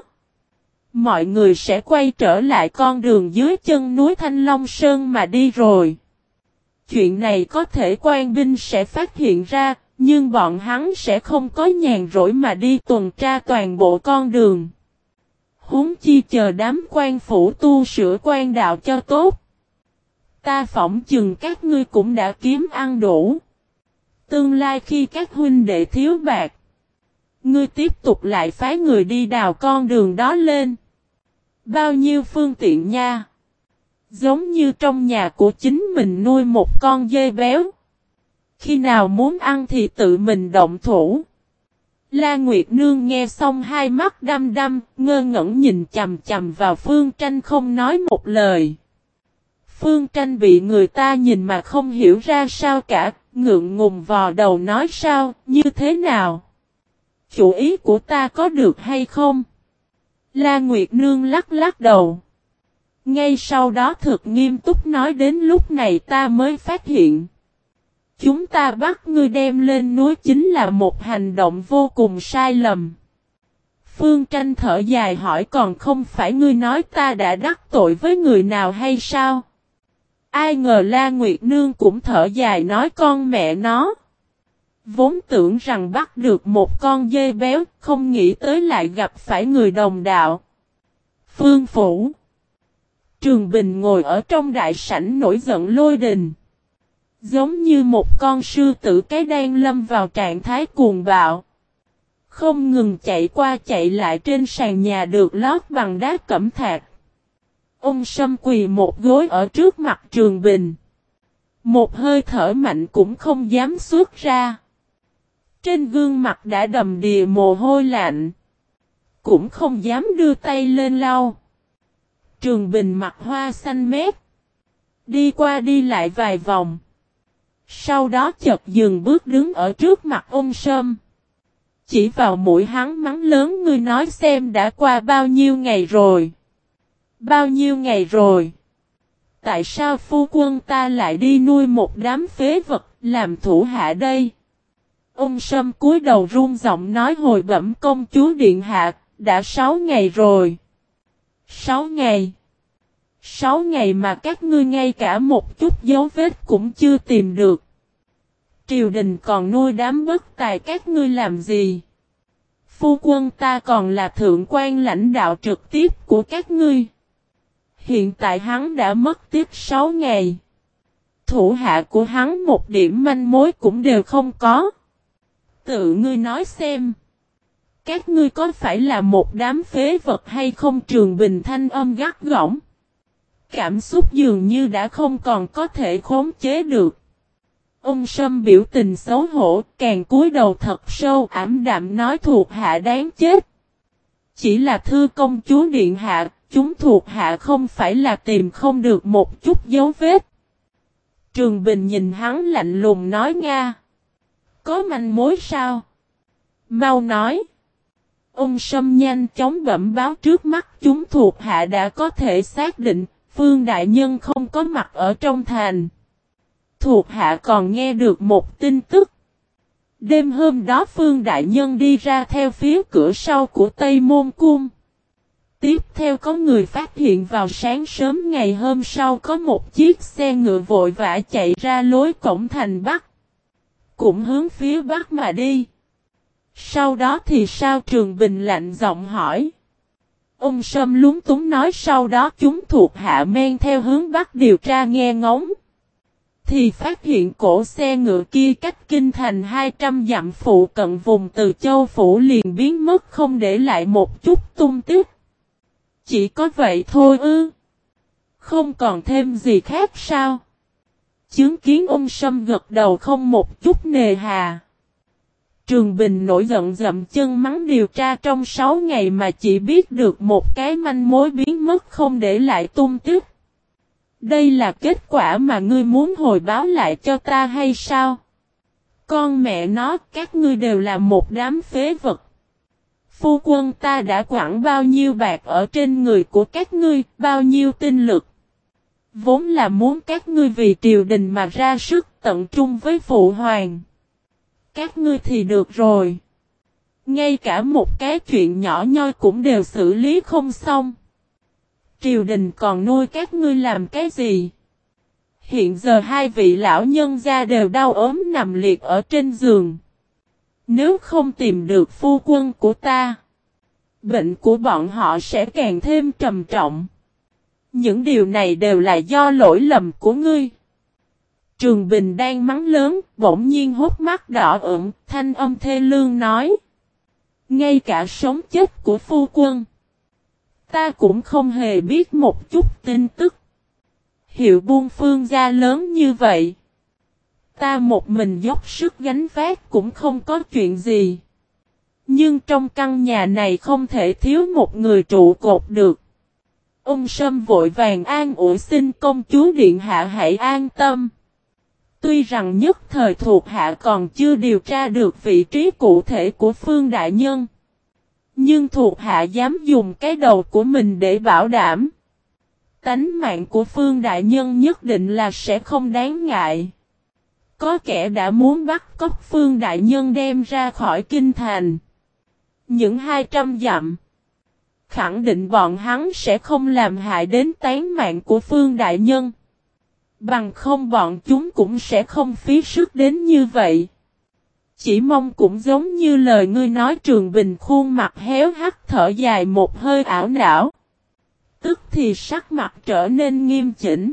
Mọi người sẽ quay trở lại con đường dưới chân núi Thanh Long Sơn mà đi rồi. Chuyện này có thể quan binh sẽ phát hiện ra, nhưng bọn hắn sẽ không có nhàn rỗi mà đi tuần tra toàn bộ con đường. Huống chi chờ đám quan phủ tu sửa quan đạo cho tốt. Ta phỏng chừng các ngươi cũng đã kiếm ăn đủ. Tương lai khi các huynh đệ thiếu bạc, ngươi tiếp tục lại phái người đi đào con đường đó lên. Bao nhiêu phương tiện nha. Giống như trong nhà của chính mình nuôi một con dê béo. Khi nào muốn ăn thì tự mình động thủ. La Nguyệt Nương nghe xong hai mắt đăm đăm, ngơ ngẩn nhìn chằm chằm vào Phương Tranh không nói một lời. Phương Tranh bị người ta nhìn mà không hiểu ra sao cả, ngượng ngùng vò đầu nói sao, như thế nào? Chủ ý của ta có được hay không? La Nguyệt Nương lắc lắc đầu. Ngay sau đó thực nghiêm túc nói đến lúc này ta mới phát hiện. Chúng ta bắt ngươi đem lên núi chính là một hành động vô cùng sai lầm. Phương Tranh thở dài hỏi còn không phải ngươi nói ta đã đắc tội với người nào hay sao? Ai ngờ La Nguyệt Nương cũng thở dài nói con mẹ nó. Vốn tưởng rằng bắt được một con dê béo, không nghĩ tới lại gặp phải người đồng đạo. Phương Phủ. Trường Bình ngồi ở trong đại sảnh nổi giận lôi đình. Giống như một con sư tử cái đang lâm vào trạng thái cuồng bạo. Không ngừng chạy qua chạy lại trên sàn nhà được lót bằng đá cẩm thạch. Ông Sâm quỳ một gối ở trước mặt Trường Bình. Một hơi thở mạnh cũng không dám xuất ra. Trên gương mặt đã đầm đìa mồ hôi lạnh. Cũng không dám đưa tay lên lau. Trường Bình mặt hoa xanh mét. Đi qua đi lại vài vòng. Sau đó chợt dừng bước đứng ở trước mặt ông Sâm. Chỉ vào mũi hắn mắng lớn ngươi nói xem đã qua bao nhiêu ngày rồi. Bao nhiêu ngày rồi. Tại sao phu quân ta lại đi nuôi một đám phế vật làm thủ hạ đây? Ông Sâm cúi đầu run giọng nói hồi bẩm công chúa điện hạ, đã 6 ngày rồi. 6 ngày. 6 ngày mà các ngươi ngay cả một chút dấu vết cũng chưa tìm được. Triều đình còn nuôi đám bất tài các ngươi làm gì? Phu quân ta còn là thượng quan lãnh đạo trực tiếp của các ngươi. Hiện tại hắn đã mất tiếp 6 ngày. Thủ hạ của hắn một điểm manh mối cũng đều không có. Tự ngươi nói xem. Các ngươi có phải là một đám phế vật hay không? Trường Bình thanh âm gắt gỏng. cảm xúc dường như đã không còn có thể khống chế được. Ông Sâm biểu tình xấu hổ, càng cúi đầu thật sâu ảm đạm nói thuộc hạ đáng chết. Chỉ là thưa công chúa điện hạ, chúng thuộc hạ không phải là tìm không được một chút dấu vết. Trường Bình nhìn hắn lạnh lùng nói Nga. Có manh mối sao? Mau nói. Ông Sâm nhanh chóng bẩm báo trước mắt chúng thuộc hạ đã có thể xác định, Phương Đại Nhân không có mặt ở trong thành. Thuộc hạ còn nghe được một tin tức. Đêm hôm đó Phương Đại Nhân đi ra theo phía cửa sau của Tây Môn Cung. Tiếp theo có người phát hiện vào sáng sớm ngày hôm sau có một chiếc xe ngựa vội vã chạy ra lối cổng thành Bắc. Cũng hướng phía Bắc mà đi. Sau đó thì sao? Trường Bình lạnh giọng hỏi. Ông Sâm lúng túng nói sau đó chúng thuộc hạ men theo hướng Bắc điều tra nghe ngóng. Thì phát hiện cổ xe ngựa kia cách kinh thành 200 dặm phụ cận vùng Từ Châu Phủ liền biến mất không để lại một chút tung tích. Chỉ có vậy thôi ư? Không còn thêm gì khác sao? Chứng kiến ông Sâm gật đầu không một chút nề hà. Trường Bình nổi giận dậm chân mắng điều tra trong 6 ngày mà chỉ biết được một cái manh mối biến mất không để lại tung tích. Đây là kết quả mà ngươi muốn hồi báo lại cho ta hay sao? Con mẹ nó, các ngươi đều là một đám phế vật. Phu quân ta đã quẳng bao nhiêu bạc ở trên người của các ngươi, bao nhiêu tinh lực. Vốn là muốn các ngươi vì triều đình mà ra sức tận trung với phụ hoàng. Các ngươi thì được rồi. Ngay cả một cái chuyện nhỏ nhoi cũng đều xử lý không xong. Triều đình còn nuôi các ngươi làm cái gì? Hiện giờ hai vị lão nhân gia đều đau ốm nằm liệt ở trên giường. Nếu không tìm được phu quân của ta, bệnh của bọn họ sẽ càng thêm trầm trọng. Những điều này đều là do lỗi lầm của ngươi. Trường Bình đang mắng lớn, bỗng nhiên hốc mắt đỏ ửng, thanh âm thê lương nói. Ngay cả sống chết của phu quân, ta cũng không hề biết một chút tin tức. Hiệu buôn Phương gia lớn như vậy, ta một mình dốc sức gánh vác cũng không có chuyện gì. Nhưng trong căn nhà này không thể thiếu một người trụ cột được. Ông Sâm vội vàng an ủi xin công chúa điện hạ hãy an tâm. Tuy rằng nhất thời thuộc hạ còn chưa điều tra được vị trí cụ thể của Phương Đại Nhân. Nhưng thuộc hạ dám dùng cái đầu của mình để bảo đảm. Tánh mạng của Phương Đại Nhân nhất định là sẽ không đáng ngại. Có kẻ đã muốn bắt cóc Phương Đại Nhân đem ra khỏi kinh thành. Những 200 dặm. Khẳng định bọn hắn sẽ không làm hại đến tánh mạng của Phương Đại Nhân. Bằng không bọn chúng cũng sẽ không phí sức đến như vậy. Chỉ mong cũng giống như lời ngươi nói. Trường Bình khuôn mặt héo hắt thở dài một hơi ảo não. Tức thì sắc mặt trở nên nghiêm chỉnh.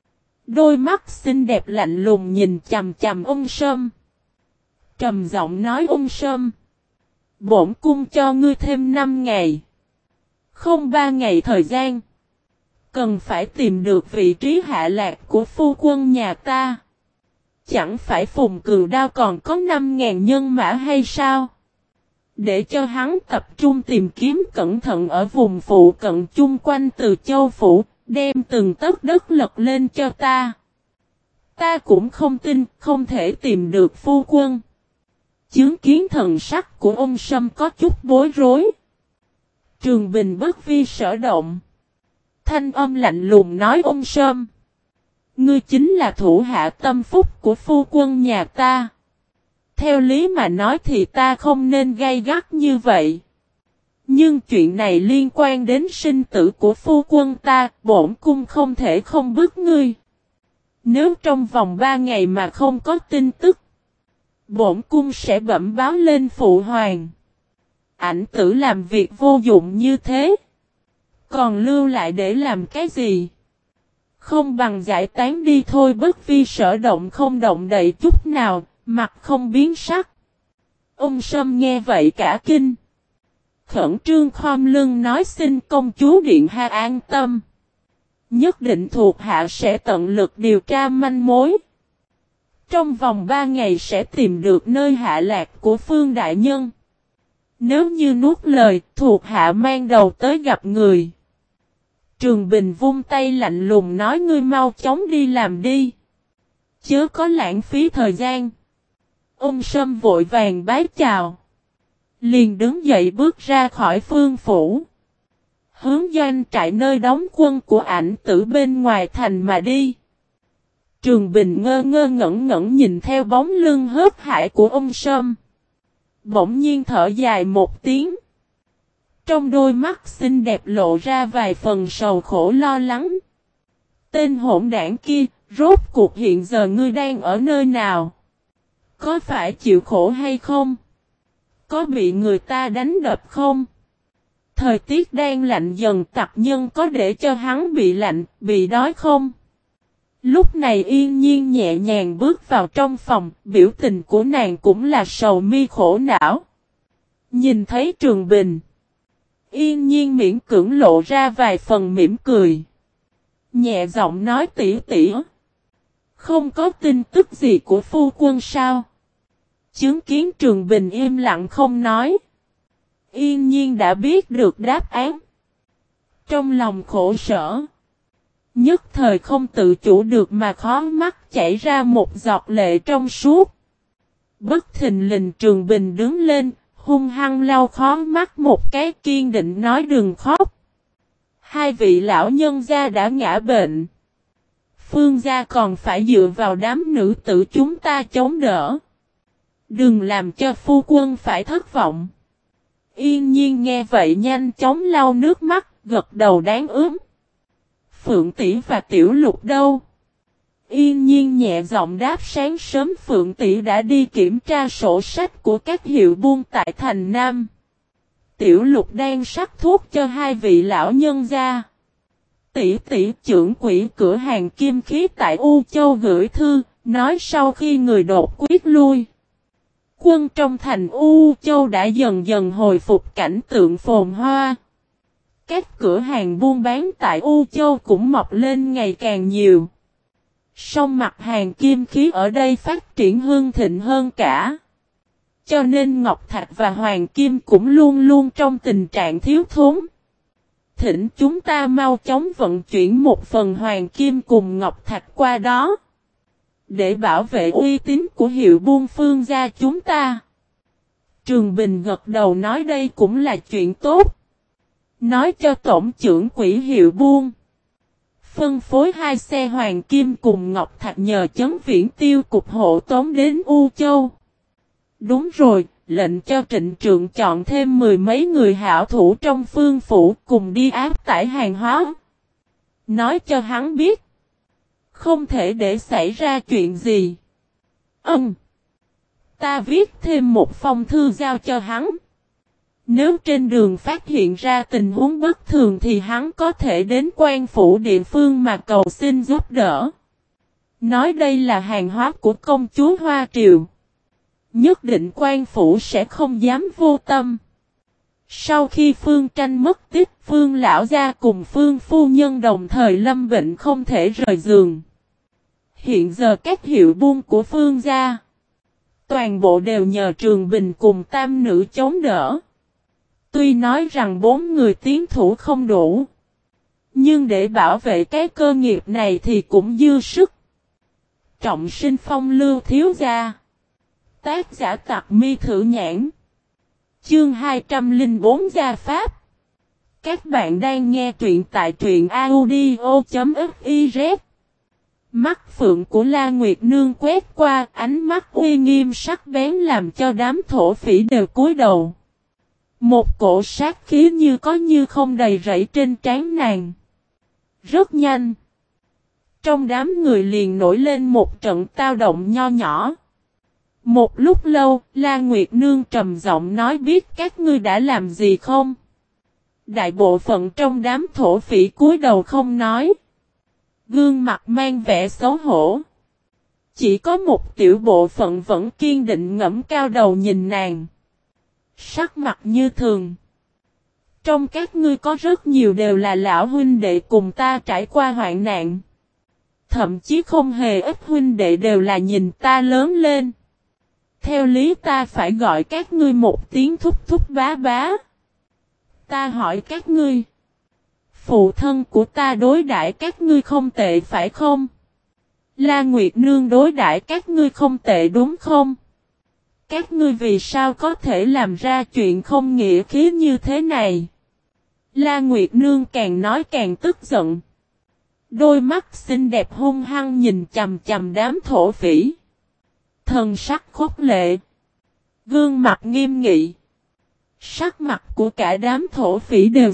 Đôi mắt xinh đẹp lạnh lùng nhìn chằm chằm ông Sâm. Trầm giọng nói ông Sâm. Bổn cung cho ngươi thêm 5 ngày. Không 3 ngày thời gian. Cần phải tìm được vị trí hạ lạc của phu quân nhà ta. Chẳng phải Phùng Cừu Đao còn có 5.000 nhân mã hay sao? Để cho hắn tập trung tìm kiếm cẩn thận ở vùng phụ cận chung quanh Từ Châu Phủ, đem từng tấc đất lật lên cho ta. Ta cũng không tin, không thể tìm được phu quân. Chứng kiến thần sắc của ông Sâm có chút bối rối. Trường Bình bất vi sở động. Thanh âm lạnh lùng nói ông Sâm. Ngươi chính là thủ hạ tâm phúc của phu quân nhà ta. Theo lý mà nói thì ta không nên gay gắt như vậy. Nhưng chuyện này liên quan đến sinh tử của phu quân ta, bổn cung không thể không bức ngươi. Nếu trong vòng 3 ngày mà không có tin tức, bổn cung sẽ bẩm báo lên phụ hoàng. Ảnh tử làm việc vô dụng như thế, còn lưu lại để làm cái gì? Không bằng giải tán đi thôi. Bất vi sở động không động đậy chút nào, mặt không biến sắc. Ông Sâm nghe vậy cả kinh. Khẩn trương khom lưng nói xin công chúa điện hạ an tâm. Nhất định thuộc hạ sẽ tận lực điều tra manh mối. Trong vòng 3 ngày sẽ tìm được nơi hạ lạc của Phương Đại Nhân. Nếu như nuốt lời, thuộc hạ mang đầu tới gặp người. Trường Bình vung tay lạnh lùng nói ngươi mau chóng đi làm đi. Chớ có lãng phí thời gian. Ông Sâm vội vàng bái chào. Liền đứng dậy bước ra khỏi Phương phủ. Hướng doanh trại nơi đóng quân của Ảnh Tử bên ngoài thành mà đi. Trường Bình ngơ ngơ ngẩn ngẩn nhìn theo bóng lưng hớt hải của ông Sâm. Bỗng nhiên thở dài một tiếng. Trong đôi mắt xinh đẹp lộ ra vài phần sầu khổ lo lắng. Tên hỗn đảng kia, rốt cuộc hiện giờ ngươi đang ở nơi nào? Có phải chịu khổ hay không? Có bị người ta đánh đập không? Thời tiết đang lạnh dần, tặc nhân có để cho hắn bị lạnh, bị đói không? Lúc này Yên Nhiên nhẹ nhàng bước vào trong phòng, biểu tình của nàng cũng là sầu mi khổ não. Nhìn thấy Trường Bình, Yên Nhiên miễn cưỡng lộ ra vài phần mỉm cười. Nhẹ giọng nói tỉ tỉ. Không có tin tức gì của phu quân sao? Chứng kiến Trường Bình im lặng không nói. Yên Nhiên đã biết được đáp án. Trong lòng khổ sở. Nhất thời không tự chủ được mà khó mắt chảy ra một giọt lệ trong suốt. Bất thình lình Trường Bình đứng lên, hung hăng lau khó mắt một cái, kiên định nói đừng khóc. Hai vị lão nhân gia đã ngã bệnh. Phương gia còn phải dựa vào đám nữ tử chúng ta chống đỡ. Đừng làm cho phu quân phải thất vọng. Yên Nhiên nghe vậy nhanh chóng lau nước mắt, gật đầu đáng ướm. Phượng tỷ và Tiểu Lục đâu? Yên Nhiên nhẹ giọng đáp sáng sớm Phượng tỷ đã đi kiểm tra sổ sách của các hiệu buôn tại thành Nam. Tiểu Lục đang sắc thuốc cho hai vị lão nhân gia. Tỷ tỷ trưởng quỹ cửa hàng kim khí tại U Châu gửi thư, nói sau khi người đột quyết lui. Quân trong thành U Châu đã dần dần hồi phục cảnh tượng phồn hoa. Các cửa hàng buôn bán tại U Châu cũng mọc lên ngày càng nhiều. Song mặt hàng kim khí ở đây phát triển hương thịnh hơn cả. Cho nên ngọc thạch và hoàng kim cũng luôn luôn trong tình trạng thiếu thốn. Thỉnh chúng ta mau chóng vận chuyển một phần hoàng kim cùng ngọc thạch qua đó. Để bảo vệ uy tín của hiệu buôn Phương gia chúng ta. Trường Bình gật đầu nói đây cũng là chuyện tốt. Nói cho tổng trưởng quỹ hiệu buôn. Phân phối 2 xe hoàng kim cùng ngọc thạch nhờ Chấn Viễn Tiêu cục hộ tống đến U Châu. Đúng rồi, lệnh cho Trịnh Trượng chọn thêm 10 mấy người hảo thủ trong Phương phủ cùng đi áp tải hàng hóa. Nói cho hắn biết. Không thể để xảy ra chuyện gì. Ta viết thêm một phong thư giao cho hắn. Nếu trên đường phát hiện ra tình huống bất thường thì hắn có thể đến quan phủ địa phương mà cầu xin giúp đỡ. Nói đây là hàng hóa của công chúa Hoa Triều. Nhất định quan phủ sẽ không dám vô tâm. Sau khi Phương Tranh mất tích, Phương lão gia cùng Phương phu nhân đồng thời lâm bệnh không thể rời giường. Hiện giờ các hiệu buôn của Phương gia, toàn bộ đều nhờ Trường Bình cùng tam nữ chống đỡ. Tuy nói rằng 4 người tiến thủ không đủ, nhưng để bảo vệ cái cơ nghiệp này thì cũng dư sức. Trọng Sinh Phong Lưu thiếu gia. Tác giả Tặc Mi Thử Nhãn. Chương 204 Gia Pháp. Các bạn đang nghe truyện tại truyện audio.fiz. Mắt phượng của La Nguyệt Nương quét qua, ánh mắt uy nghiêm sắc bén làm cho đám thổ phỉ đều cúi đầu. Một cổ sát khí như có như không đầy rẫy trên trán nàng. Rất nhanh. Trong đám người liền nổi lên một trận tao động nho nhỏ. Một lúc lâu, La Nguyệt Nương trầm giọng nói biết các ngươi đã làm gì không? Đại bộ phận trong đám thổ phỉ cúi đầu không nói. Gương mặt mang vẻ xấu hổ. Chỉ có một tiểu bộ phận vẫn kiên định ngẫm cao đầu nhìn nàng. Sắc mặt như thường. Trong các ngươi có rất nhiều đều là lão huynh đệ cùng ta trải qua hoạn nạn. Thậm chí không hề ít huynh đệ đều là nhìn ta lớn lên. Theo lý ta phải gọi các ngươi một tiếng thúc thúc bá bá. Ta hỏi các ngươi. Phụ thân của ta đối đãi các ngươi không tệ phải không? La Nguyệt Nương đối đãi các ngươi không tệ đúng không? Các ngươi vì sao có thể làm ra chuyện không nghĩa khí như thế này? La Nguyệt Nương càng nói càng tức giận. Đôi mắt xinh đẹp hung hăng nhìn chằm chằm đám thổ phỉ. Thần sắc khốc lệ. Gương mặt nghiêm nghị. Sắc mặt của cả đám thổ phỉ đều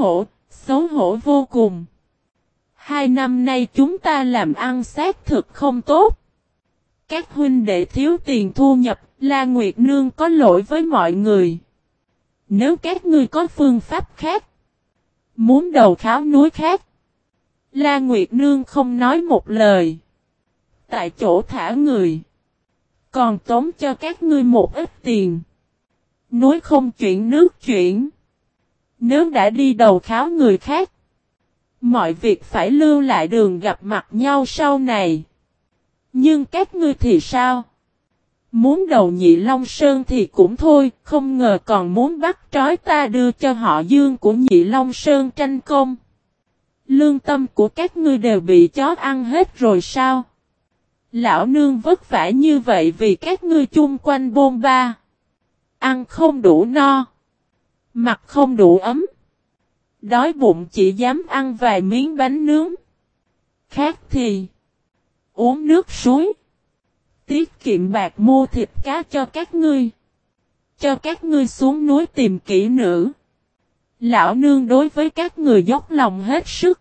xấu hổ vô cùng. 2 năm nay chúng ta làm ăn xác thực không tốt. Các huynh đệ thiếu tiền thu nhập, La Nguyệt Nương có lỗi với mọi người. Nếu các ngươi có phương pháp khác, muốn đầu kháo núi khác. La Nguyệt Nương không nói một lời. Tại chỗ thả người. Còn tốn cho các ngươi một ít tiền. Núi không chuyển nước chuyển. Nếu đã đi đầu kháo người khác. Mọi việc phải lưu lại đường gặp mặt nhau sau này. Nhưng các ngươi thì sao? Muốn đầu Nhị Long Sơn thì cũng thôi. Không ngờ còn muốn bắt trói ta đưa cho họ Dương của Nhị Long Sơn tranh công. Lương tâm của các ngươi đều bị chó ăn hết rồi sao? Lão nương vất vả như vậy vì các ngươi chung quanh bôn ba. Ăn không đủ no. Mặc không đủ ấm. Đói bụng chỉ dám ăn vài miếng bánh nướng. Khác thì uống nước suối. Tiết kiệm bạc mua thịt cá cho các ngươi. Cho các ngươi xuống núi tìm kỹ nữ. Lão nương đối với các người dốc lòng hết sức.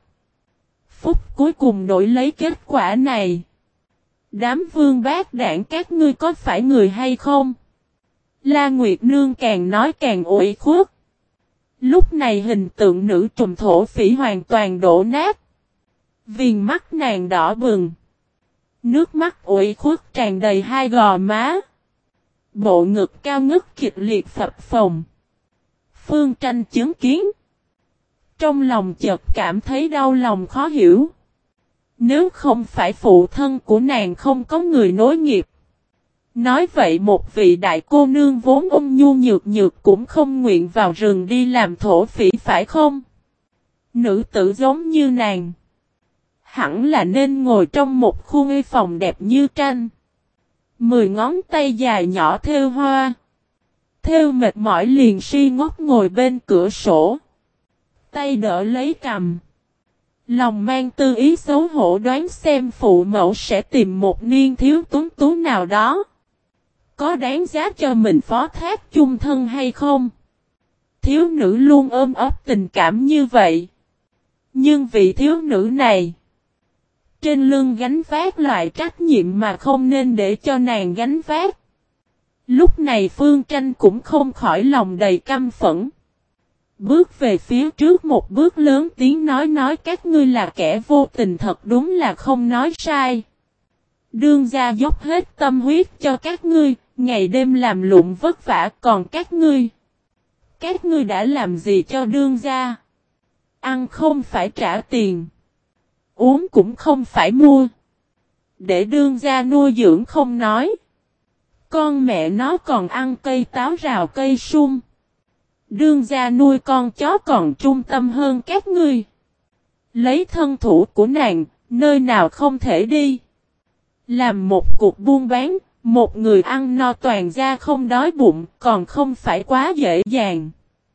Phút cuối cùng đổi lấy kết quả này. Đám vương bát đảng các ngươi có phải người hay không? La Nguyệt Nương càng nói càng ủy khuất. Lúc này hình tượng nữ trùm thổ phỉ hoàn toàn đổ nát. Viền mắt nàng đỏ bừng. Nước mắt ủy khuất tràn đầy hai gò má. Bộ ngực cao ngất kịch liệt phập phồng. Phương Tranh chứng kiến. Trong lòng chợt cảm thấy đau lòng khó hiểu. Nếu không phải phụ thân của nàng không có người nối nghiệp. Nói vậy một vị đại cô nương vốn ôn nhu nhược nhược cũng không nguyện vào rừng đi làm thổ phỉ phải không? Nữ tử giống như nàng. Hẳn là nên ngồi trong một khu nghi phòng đẹp như tranh. 10 ngón tay dài nhỏ thêu hoa. Thêu mệt mỏi liền si ngốc ngồi bên cửa sổ. Tay đỡ lấy cằm. Lòng mang tư ý xấu hổ đoán xem phụ mẫu sẽ tìm một niên thiếu tuấn tú nào đó. Có đáng giá cho mình phó thác chung thân hay không? Thiếu nữ luôn ôm ấp tình cảm như vậy. Nhưng vị thiếu nữ này. Trên lưng gánh vác loại trách nhiệm mà không nên để cho nàng gánh vác. Lúc này Phương Tranh cũng không khỏi lòng đầy căm phẫn. Bước về phía trước một bước lớn tiếng nói các ngươi là kẻ vô tình thật đúng là không nói sai. Đương gia dốc hết tâm huyết cho các ngươi, ngày đêm làm lụng vất vả còn các ngươi. Các ngươi đã làm gì cho đương gia? Ăn không phải trả tiền. Uống cũng không phải mua. Để đương gia nuôi dưỡng không nói. Con mẹ nó còn ăn cây táo rào cây sung. Đương gia nuôi con chó còn trung tâm hơn các ngươi. Lấy thân thủ của nàng, nơi nào không thể đi. Làm một cuộc buôn bán, một người ăn no toàn gia không đói bụng, còn không phải quá dễ dàng.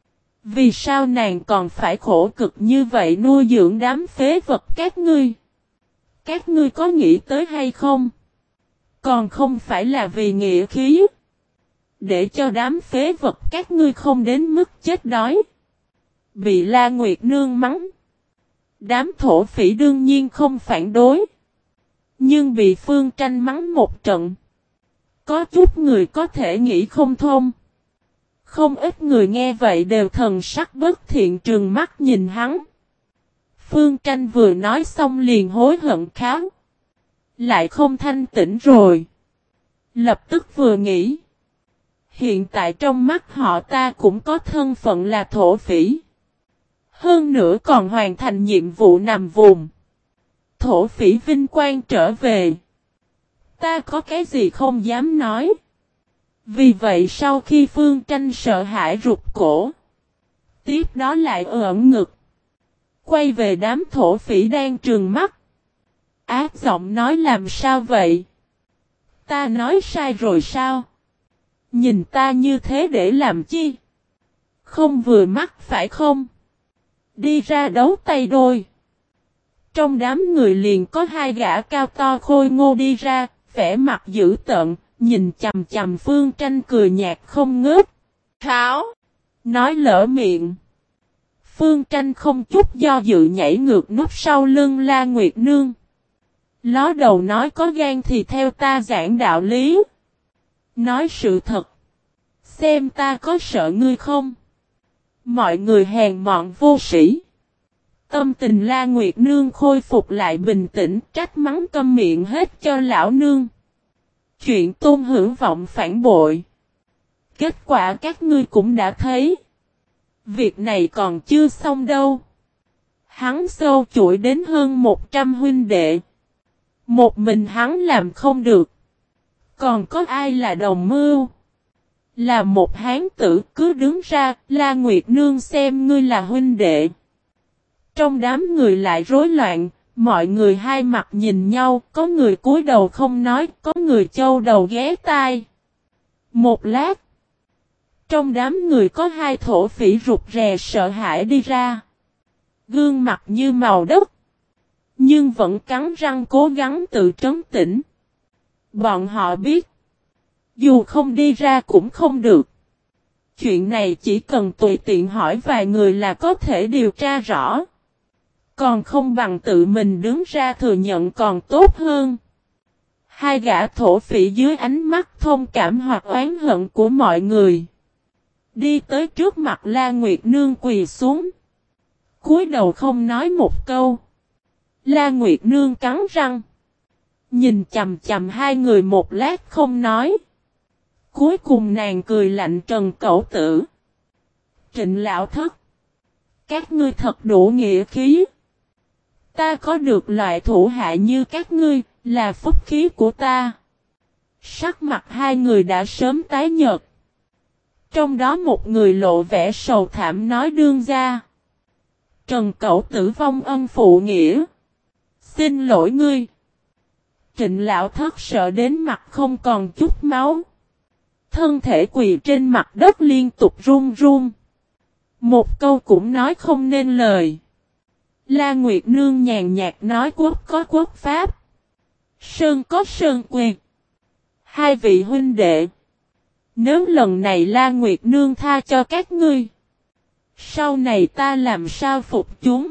Vì sao nàng còn phải khổ cực như vậy nuôi dưỡng đám phế vật các ngươi? Các ngươi có nghĩ tới hay không? Còn không phải là vì nghĩa khí. Để cho đám phế vật các ngươi không đến mức chết đói. Bị La Nguyệt Nương mắng. Đám thổ phỉ đương nhiên không phản đối. Nhưng bị Phương Tranh mắng một trận. Có chút người có thể nghĩ không thông. Không ít người nghe vậy đều thần sắc bất thiện trừng mắt nhìn hắn. Phương Tranh vừa nói xong liền hối hận kháo. Lại không thanh tĩnh rồi. Lập tức vừa nghĩ. Hiện tại trong mắt họ ta cũng có thân phận là thổ phỉ. Hơn nữa còn hoàn thành nhiệm vụ nằm vùng. Thổ phỉ vinh quang trở về. Ta có cái gì không dám nói. Vì vậy sau khi Phương Tranh sợ hãi rụt cổ. Tiếp đó lại ưỡn ngực. Quay về đám thổ phỉ đang trừng mắt. Ác giọng nói làm sao vậy? Ta nói sai rồi sao? Nhìn ta như thế để làm chi? Không vừa mắt phải không? Đi ra đấu tay đôi. Trong đám người liền có hai gã cao to khôi ngô đi ra, vẻ mặt dữ tợn, nhìn chằm chằm Phương Tranh cười nhạt không ngớt. Tháo! Nói lỡ miệng. Phương Tranh không chút do dự nhảy ngược núp sau lưng La Nguyệt Nương. Ló đầu nói có gan thì theo ta giảng đạo lý. Nói sự thật. Xem ta có sợ ngươi không? Mọi người hèn mọn vô sĩ. Tâm tình La Nguyệt Nương khôi phục lại bình tĩnh, trách mắng câm miệng hết cho lão nương. Chuyện Tôn Hữu Vọng phản bội. Kết quả các ngươi cũng đã thấy. Việc này còn chưa xong đâu. Hắn sâu chuỗi đến hơn 100 huynh đệ. Một mình hắn làm không được. Còn có ai là đồng mưu? Là một hán tử cứ đứng ra, La Nguyệt Nương xem ngươi là huynh đệ. Trong đám người lại rối loạn, mọi người hai mặt nhìn nhau, có người cúi đầu không nói, có người châu đầu ghé tai. Một lát, trong đám người có hai thổ phỉ rụt rè sợ hãi đi ra. Gương mặt như màu đất, nhưng vẫn cắn răng cố gắng tự trấn tĩnh. Bọn họ biết, dù không đi ra cũng không được. Chuyện này chỉ cần tùy tiện hỏi vài người là có thể điều tra rõ. Còn không bằng tự mình đứng ra thừa nhận còn tốt hơn. Hai gã thổ phỉ dưới ánh mắt thông cảm hoặc oán hận của mọi người. Đi tới trước mặt La Nguyệt Nương quỳ xuống. Cúi đầu không nói một câu. La Nguyệt Nương cắn răng. Nhìn chằm chằm hai người một lát không nói. Cuối cùng nàng cười lạnh Trần Cẩu Tử. Trịnh Lão Thất. Các ngươi thật đủ nghĩa khí. Ta có được loại thủ hạ như các ngươi, là phúc khí của ta. Sắc mặt hai người đã sớm tái nhợt. Trong đó một người lộ vẻ sầu thảm nói đương gia. Trần Cẩu Tử vong ân phụ nghĩa. Xin lỗi ngươi. Trịnh Lão Thất sợ đến mặt không còn chút máu. Thân thể quỳ trên mặt đất liên tục run run. Một câu cũng nói không nên lời. La Nguyệt Nương nhàn nhạt nói quốc có quốc pháp. Sơn có sơn quyền. Hai vị huynh đệ. Nếu lần này La Nguyệt Nương tha cho các ngươi. Sau này ta làm sao phục chúng.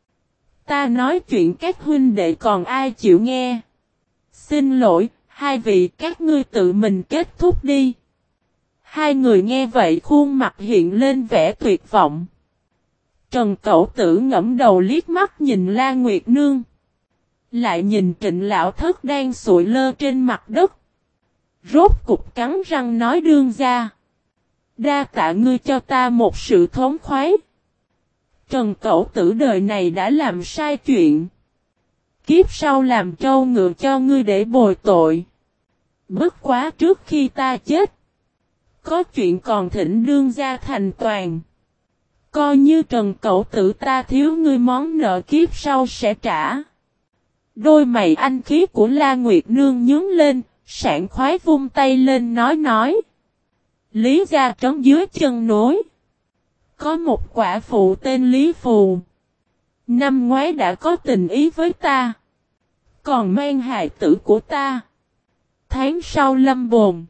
Ta nói chuyện các huynh đệ còn ai chịu nghe. Xin lỗi, hai vị các ngươi tự mình kết thúc đi. Hai người nghe vậy khuôn mặt hiện lên vẻ tuyệt vọng. Trần Cẩu Tử ngẫm đầu liếc mắt nhìn La Nguyệt Nương. Lại nhìn Trịnh Lão Thất đang sụi lơ trên mặt đất. Rốt cục cắn răng nói đương gia. Đa tạ ngươi cho ta một sự thống khoái. Trần Cẩu Tử đời này đã làm sai chuyện. Kiếp sau làm trâu ngựa cho ngươi để bồi tội. Bất quá trước khi ta chết. Có chuyện còn thỉnh đương gia thành toàn. Coi như Trần Cẩu Tử ta thiếu ngươi món nợ kiếp sau sẽ trả. Đôi mày anh khí của La Nguyệt Nương nhướng lên, sảng khoái vung tay lên nói. Lý gia trấn dưới chân núi. Có một quả phụ tên Lý Phù. Năm ngoái đã có tình ý với ta. Còn mang hài tử của ta. Tháng sau lâm bồn.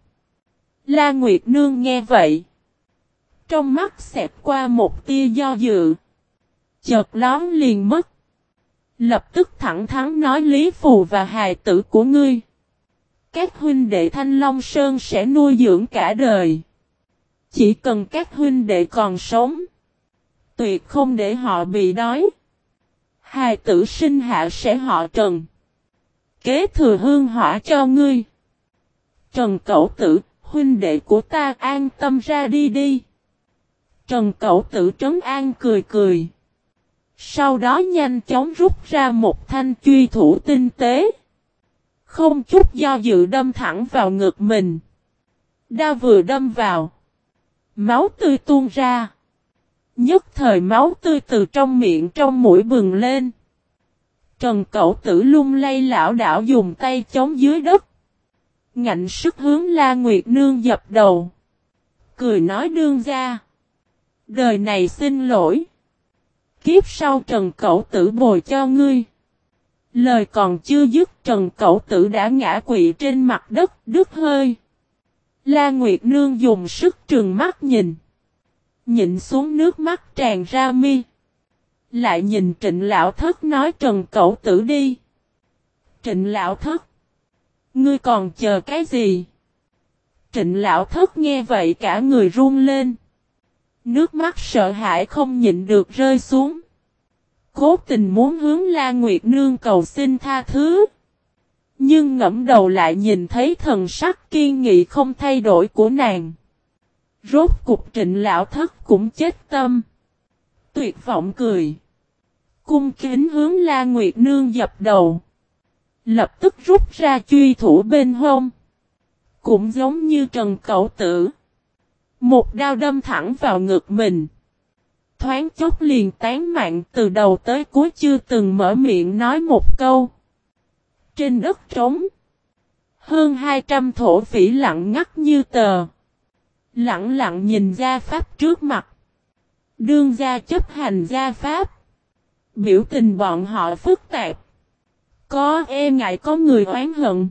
La Nguyệt Nương nghe vậy. Trong mắt xẹt qua một tia do dự. Chợt lón liền mất. Lập tức thẳng thắn nói Lý Phù và hài tử của ngươi. Các huynh đệ Thanh Long Sơn sẽ nuôi dưỡng cả đời. Chỉ cần các huynh đệ còn sống. Tuyệt không để họ bị đói. Hài tử sinh hạ sẽ họ Trần. Kế thừa hương hỏa cho ngươi. Trần Cẩu Tử, huynh đệ của ta an tâm ra đi đi. Trần Cẩu Tử trấn an cười cười. Sau đó nhanh chóng rút ra một thanh truy thủ tinh tế. Không chút do dự đâm thẳng vào ngực mình. Đao vừa đâm vào. Máu tươi tuôn ra. Nhất thời máu tươi từ trong miệng trong mũi bừng lên. Trần Cẩu Tử lung lay lảo đảo dùng tay chống dưới đất. Ngạnh sức hướng La Nguyệt Nương dập đầu. Cười nói đương gia. Đời này xin lỗi. Kiếp sau Trần Cẩu Tử bồi cho ngươi. Lời còn chưa dứt Trần Cẩu Tử đã ngã quỵ trên mặt đất đứt hơi. La Nguyệt Nương dùng sức trừng mắt nhìn. Nhịn xuống nước mắt tràn ra mi. Lại nhìn Trịnh Lão Thất nói Trần Cẩu Tử đi. Trịnh Lão Thất. Ngươi còn chờ cái gì? Trịnh Lão Thất nghe vậy cả người run lên. Nước mắt sợ hãi không nhịn được rơi xuống. Cố tình muốn hướng La Nguyệt Nương cầu xin tha thứ. Nhưng ngẫm đầu lại nhìn thấy thần sắc kiên nghị không thay đổi của nàng. Rốt cục Trịnh Lão Thất cũng chết tâm. Tuyệt vọng cười. Cung kính hướng La Nguyệt Nương dập đầu. Lập tức rút ra truy thủ bên hông. Cũng giống như Trần Cẩu Tử. Một đao đâm thẳng vào ngực mình. Thoáng chốc liền tán mạng từ đầu tới cuối chưa từng mở miệng nói một câu. Trên đất trống. Hơn 200 thổ phỉ lặng ngắt như tờ. Lặng lặng nhìn gia pháp trước mặt. Đương gia chấp hành gia pháp. Biểu tình bọn họ phức tạp. Có e ngại có người oán hận.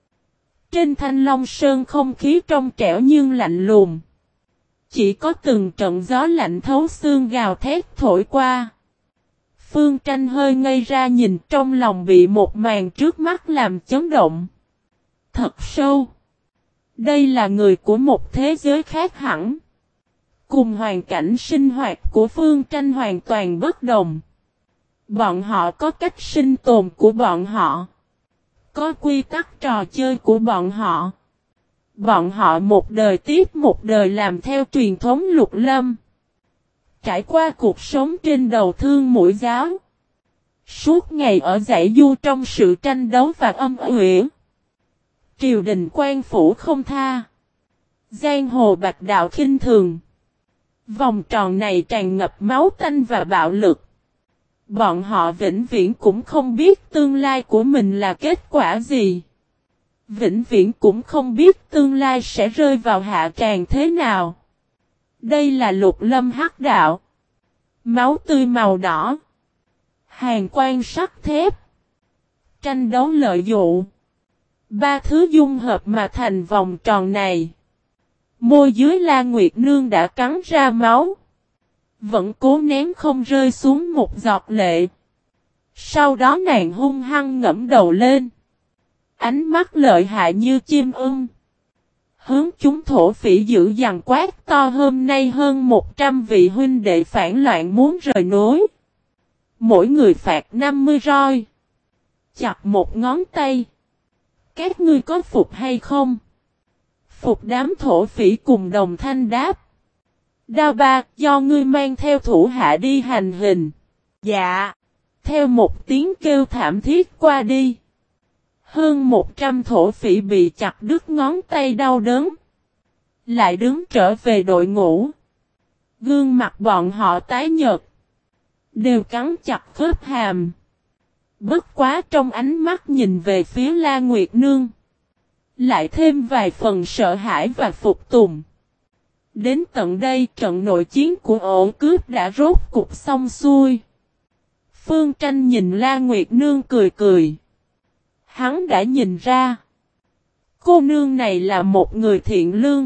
Trên Thanh Long Sơn không khí trong trẻo nhưng lạnh lùng. Chỉ có từng trận gió lạnh thấu xương gào thét thổi qua. Phương Tranh hơi ngây ra nhìn trong lòng bị một màn trước mắt làm chấn động. Thật sâu. Đây là người của một thế giới khác hẳn. Cùng hoàn cảnh sinh hoạt của Phương Tranh hoàn toàn bất đồng. Bọn họ có cách sinh tồn của bọn họ. Có quy tắc trò chơi của bọn họ. Bọn họ một đời tiếp một đời làm theo truyền thống Lục Lâm. Trải qua cuộc sống trên đầu thương mũi giáo. Suốt ngày ở dãy du trong sự tranh đấu và âm uyển. Triều đình quan phủ không tha. Giang hồ bạch đạo khinh thường. Vòng tròn này tràn ngập máu tanh và bạo lực. Bọn họ vĩnh viễn cũng không biết tương lai của mình là kết quả gì. Vĩnh viễn cũng không biết tương lai sẽ rơi vào hạ tràng thế nào. Đây là Lục Lâm hắc đạo. Máu tươi màu đỏ. Hàn quan sắt thép. Tranh đấu lợi dụ. Ba thứ dung hợp mà thành vòng tròn này. Môi dưới La Nguyệt Nương đã cắn ra máu. Vẫn cố nén không rơi xuống một giọt lệ. Sau đó nàng hung hăng ngẫm đầu lên. Ánh mắt lợi hại như chim ưng. Hướng chúng thổ phỉ dữ dằn quát to hôm nay hơn 100 vị huynh đệ phản loạn muốn rời nối. Mỗi người phạt 50 roi. Chặt một ngón tay. Các ngươi có phục hay không? Phục đám thổ phỉ cùng đồng thanh đáp. Đao ba, do ngươi mang theo thủ hạ đi hành hình. Dạ. Theo một tiếng kêu thảm thiết qua đi. Hơn 100 thổ phỉ bị chặt đứt ngón tay đau đớn. Lại đứng trở về đội ngũ. Gương mặt bọn họ tái nhợt. Đều cắn chặt khớp hàm. Bất quá trong ánh mắt nhìn về phía La Nguyệt Nương. Lại thêm vài phần sợ hãi và phục tùng. Đến tận đây trận nội chiến của ổ cướp đã rốt cục xong xuôi. Phương Tranh nhìn La Nguyệt Nương cười cười. Hắn đã nhìn ra. Cô nương này là một người thiện lương.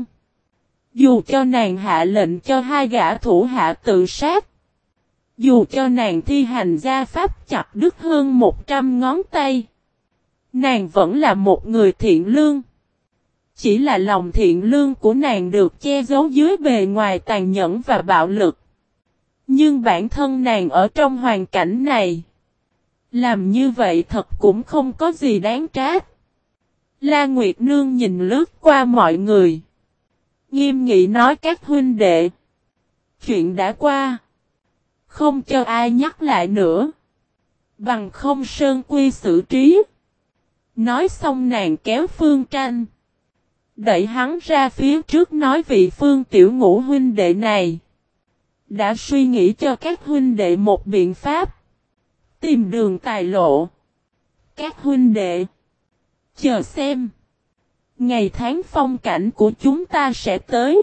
Dù cho nàng hạ lệnh cho hai gã thủ hạ tự sát. Dù cho nàng thi hành gia pháp chặt đứt hơn 100 ngón tay. Nàng vẫn là một người thiện lương. Chỉ là lòng thiện lương của nàng được che giấu dưới bề ngoài tàn nhẫn và bạo lực. Nhưng bản thân nàng ở trong hoàn cảnh này. Làm như vậy thật cũng không có gì đáng trách. La Nguyệt Nương nhìn lướt qua mọi người. Nghiêm nghị nói các huynh đệ. Chuyện đã qua. Không cho ai nhắc lại nữa. Bằng không sơn quy xử trí. Nói xong nàng kéo Phương Tranh. Đẩy hắn ra phía trước nói vị Phương Tiểu Ngũ huynh đệ này. Đã suy nghĩ cho các huynh đệ một biện pháp. Tìm đường tài lộ. Các huynh đệ. Chờ xem. Ngày tháng phong cảnh của chúng ta sẽ tới.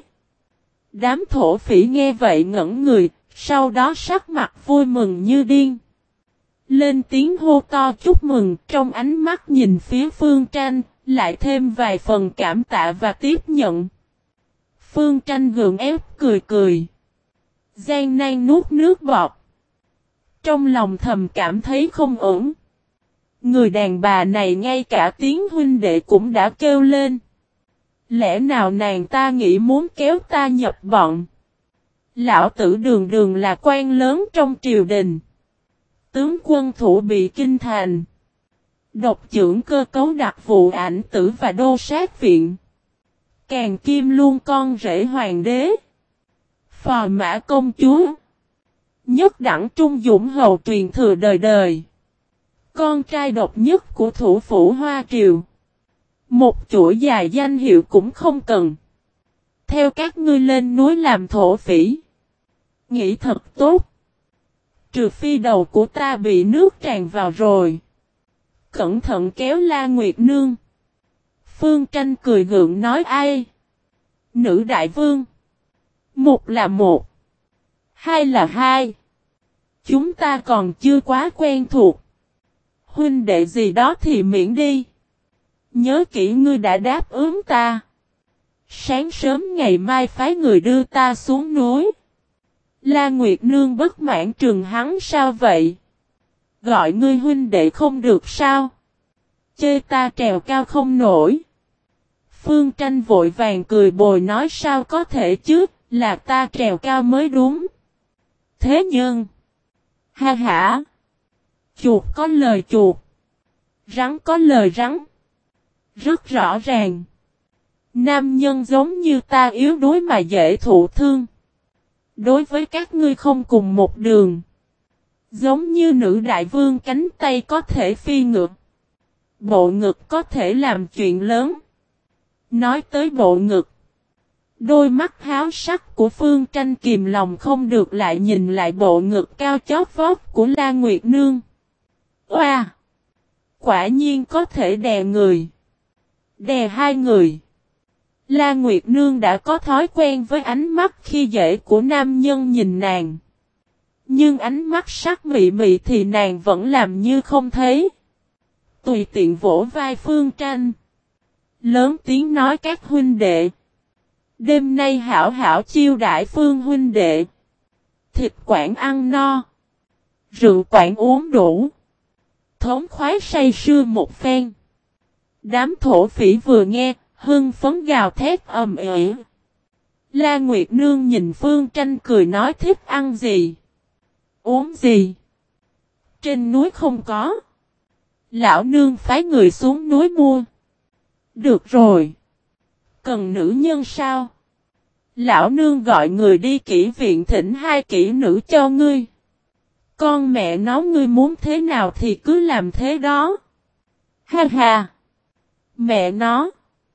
Đám thổ phỉ nghe vậy ngẩn người. Sau đó sắc mặt vui mừng như điên. Lên tiếng hô to chúc mừng. Trong ánh mắt nhìn phía Phương Tranh. Lại thêm vài phần cảm tạ và tiếp nhận. Phương Tranh gượng ép cười cười. Gian nan nuốt nước bọt. Trong lòng thầm cảm thấy không ổn. Người đàn bà này ngay cả tiếng huynh đệ cũng đã kêu lên. Lẽ nào nàng ta nghĩ muốn kéo ta nhập bọn. Lão tử Đường Đường là quan lớn trong triều đình. Tướng quân thủ bị kinh thành. Độc trưởng cơ cấu đặc vụ ảnh tử và đô sát viện. Càng kim luôn con rể hoàng đế. Phò mã công chúa. Nhất đẳng trung dũng hầu truyền thừa đời đời. Con trai độc nhất của thủ phủ Hoa Triều. Một chuỗi dài danh hiệu cũng không cần. Theo các ngươi lên núi làm thổ phỉ. Nghĩ thật tốt. Trừ phi đầu của ta bị nước tràn vào rồi. Cẩn thận kéo La Nguyệt Nương. Phương Tranh cười gượng nói ai. Nữ đại vương. Một là một. Hai là hai. Chúng ta còn chưa quá quen thuộc. Huynh đệ gì đó thì miễn đi. Nhớ kỹ ngươi đã đáp ứng ta. Sáng sớm ngày mai phái người đưa ta xuống núi. La Nguyệt Nương bất mãn trừng hắn sao vậy? Gọi ngươi huynh đệ không được sao? Chê ta trèo cao không nổi. Phương Tranh vội vàng cười bồi nói sao có thể chứ, là ta trèo cao mới đúng. Thế nhưng, ha hả, chuột có lời chuột, rắn có lời rắn. Rất rõ ràng, nam nhân giống như ta yếu đuối mà dễ thụ thương. Đối với các ngươi không cùng một đường. Giống như nữ đại vương cánh tay có thể phi ngược. Bộ ngực có thể làm chuyện lớn. Nói tới bộ ngực. Đôi mắt háo sắc của Phương Tranh kìm lòng không được lại nhìn lại bộ ngực cao chót vót của La Nguyệt Nương. Oa! Quả nhiên có thể đè người. Đè hai người. La Nguyệt Nương đã có thói quen với ánh mắt khi dễ của nam nhân nhìn nàng. Nhưng ánh mắt sắc mị mị thì nàng vẫn làm như không thấy. Tùy tiện vỗ vai Phương Tranh. Lớn tiếng nói các huynh đệ. Đêm nay hảo hảo chiêu đãi Phương huynh đệ. Thịt quảng ăn no. Rượu quảng uống đủ. Thống khoái say sưa một phen. Đám thổ phỉ vừa nghe, hưng phấn gào thét ầm ĩ. La Nguyệt Nương nhìn Phương Tranh cười nói thích ăn gì? Uống gì? Trên núi không có. Lão nương phái người xuống núi mua. Được rồi. Cần nữ nhân sao? Lão nương gọi người đi kỹ viện thỉnh hai kỹ nữ cho ngươi. Con mẹ nó ngươi muốn thế nào thì cứ làm thế đó. Ha ha. Mẹ nó.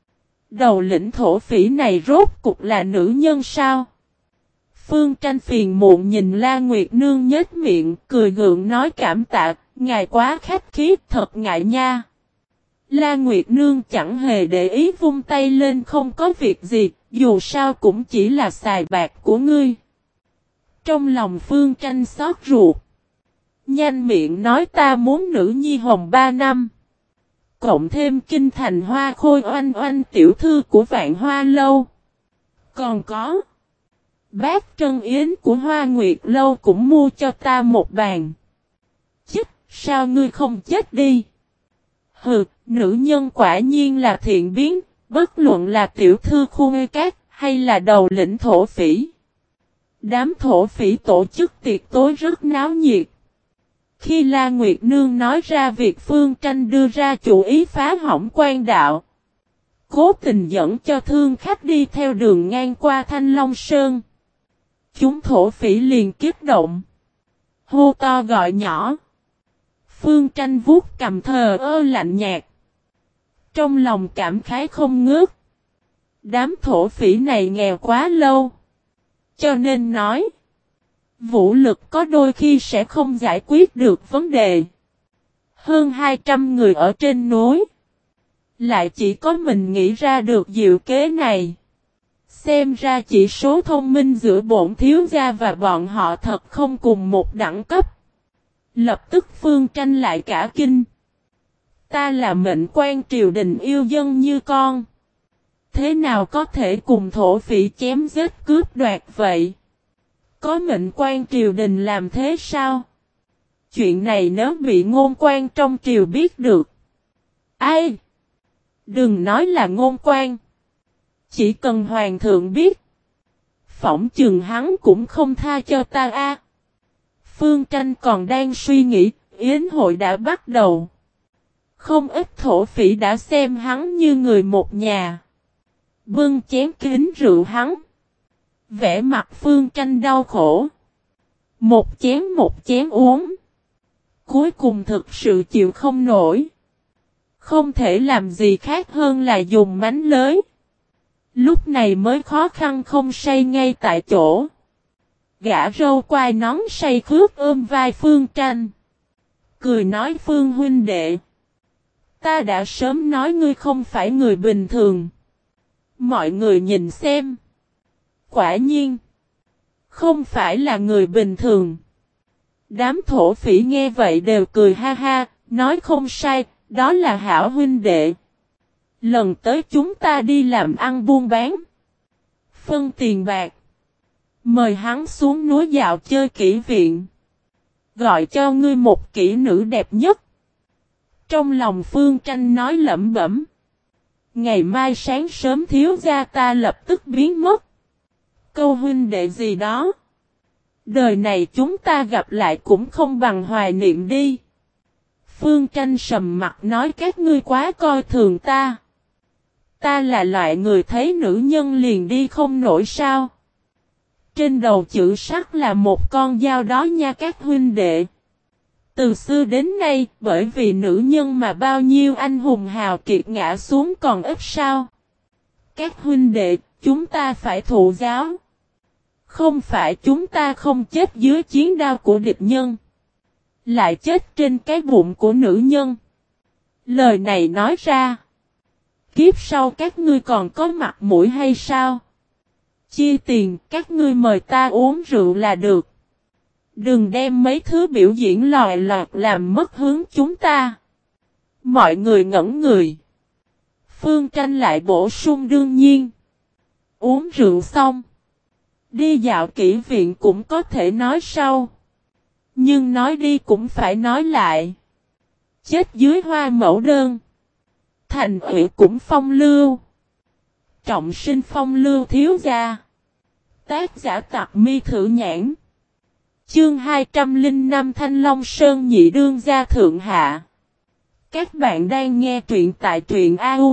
Đầu lĩnh thổ phỉ này rốt cục là nữ nhân sao? Phương Tranh phiền muộn nhìn La Nguyệt Nương nhếch miệng, cười gượng nói cảm tạ, ngài quá khách khí, thật ngại nha. La Nguyệt Nương chẳng hề để ý vung tay lên không có việc gì, dù sao cũng chỉ là xài bạc của ngươi. Trong lòng Phương Tranh xót ruột. Nhanh miệng nói ta muốn nữ nhi hồng 3 năm. Cộng thêm kinh thành Hoa Khôi oanh oanh tiểu thư của Vạn Hoa Lâu. Còn có. Bác Trân Yến của Hoa Nguyệt Lâu cũng mua cho ta một bàn. Chích, sao ngươi không chết đi? Hừ, nữ nhân quả nhiên là thiện biến, bất luận là tiểu thư khu ngây cát hay là đầu lĩnh thổ phỉ. Đám thổ phỉ tổ chức tiệc tối rất náo nhiệt. Khi La Nguyệt Nương nói ra việc Phương Tranh đưa ra chủ ý phá hỏng quan đạo, cố tình dẫn cho thương khách đi theo đường ngang qua Thanh Long Sơn, chúng thổ phỉ liền kích động. Hô to gọi nhỏ. Phương Tranh vuốt cầm thờ ơ lạnh nhạt. Trong lòng cảm khái không ngớt. Đám thổ phỉ này nghèo quá lâu. Cho nên nói. Vũ lực có đôi khi sẽ không giải quyết được vấn đề. Hơn 200 người ở trên núi. Lại chỉ có mình nghĩ ra được diệu kế này. Xem ra chỉ số thông minh giữa bổn thiếu gia và bọn họ thật không cùng một đẳng cấp. Lập tức Phương Tranh lại cả kinh. Ta là mệnh quan triều đình yêu dân như con. Thế nào có thể cùng thổ phỉ chém giết cướp đoạt vậy? Có mệnh quan triều đình làm thế sao? Chuyện này nếu bị ngôn quan trong triều biết được. Ai? Đừng nói là ngôn quan. Chỉ cần hoàng thượng biết. Phỏng chừng hắn cũng không tha cho ta a. Phương Tranh còn đang suy nghĩ, yến hội đã bắt đầu. Không ít thổ phỉ đã xem hắn như người một nhà. Bưng chén kính rượu hắn. Vẻ mặt Phương Tranh đau khổ. Một chén uống. Cuối cùng thực sự chịu không nổi. Không thể làm gì khác hơn là dùng mánh lới. Lúc này mới khó khăn không say ngay tại chỗ. Gã râu quai nón say khướt ôm vai Phương Tranh. Cười nói Phương huynh đệ. Ta đã sớm nói ngươi không phải người bình thường. Mọi người nhìn xem. Quả nhiên. Không phải là người bình thường. Đám thổ phỉ nghe vậy đều cười ha ha. Nói không sai. Đó là hảo huynh đệ. Lần tới chúng ta đi làm ăn buôn bán. Phân tiền bạc. Mời hắn xuống núi dạo chơi kỹ viện. Gọi cho ngươi một kỹ nữ đẹp nhất. Trong lòng Phương Tranh nói lẩm bẩm. Ngày mai sáng sớm thiếu gia ta lập tức biến mất. Câu huynh đệ gì đó. Đời này chúng ta gặp lại cũng không bằng hoài niệm đi. Phương Tranh sầm mặt nói các ngươi quá coi thường ta. Ta là loại người thấy nữ nhân liền đi không nổi sao. Trên đầu chữ sắt là một con dao đó nha các huynh đệ. Từ xưa đến nay, bởi vì nữ nhân mà bao nhiêu anh hùng hào kiệt ngã xuống còn ít sao. Các huynh đệ, chúng ta phải thụ giáo. Không phải chúng ta không chết dưới chiến đao của địch nhân. Lại chết trên cái bụng của nữ nhân. Lời này nói ra. Kiếp sau các ngươi còn có mặt mũi hay sao? Chia tiền, các ngươi mời ta uống rượu là được. Đừng đem mấy thứ biểu diễn lòi lọt làm mất hướng chúng ta. Mọi người ngẩn người. Phương Tranh lại bổ sung đương nhiên. Uống rượu xong. Đi dạo kỹ viện cũng có thể nói sau. Nhưng nói đi cũng phải nói lại. Chết dưới hoa mẫu đơn. Thành ủy cũng phong lưu. Trọng sinh phong lưu thiếu gia. Tác giả Tặc Mi Thử Nhãn. Chương 205 Thanh Long Sơn nhị đương gia thượng hạ. Các bạn đang nghe truyện tại truyện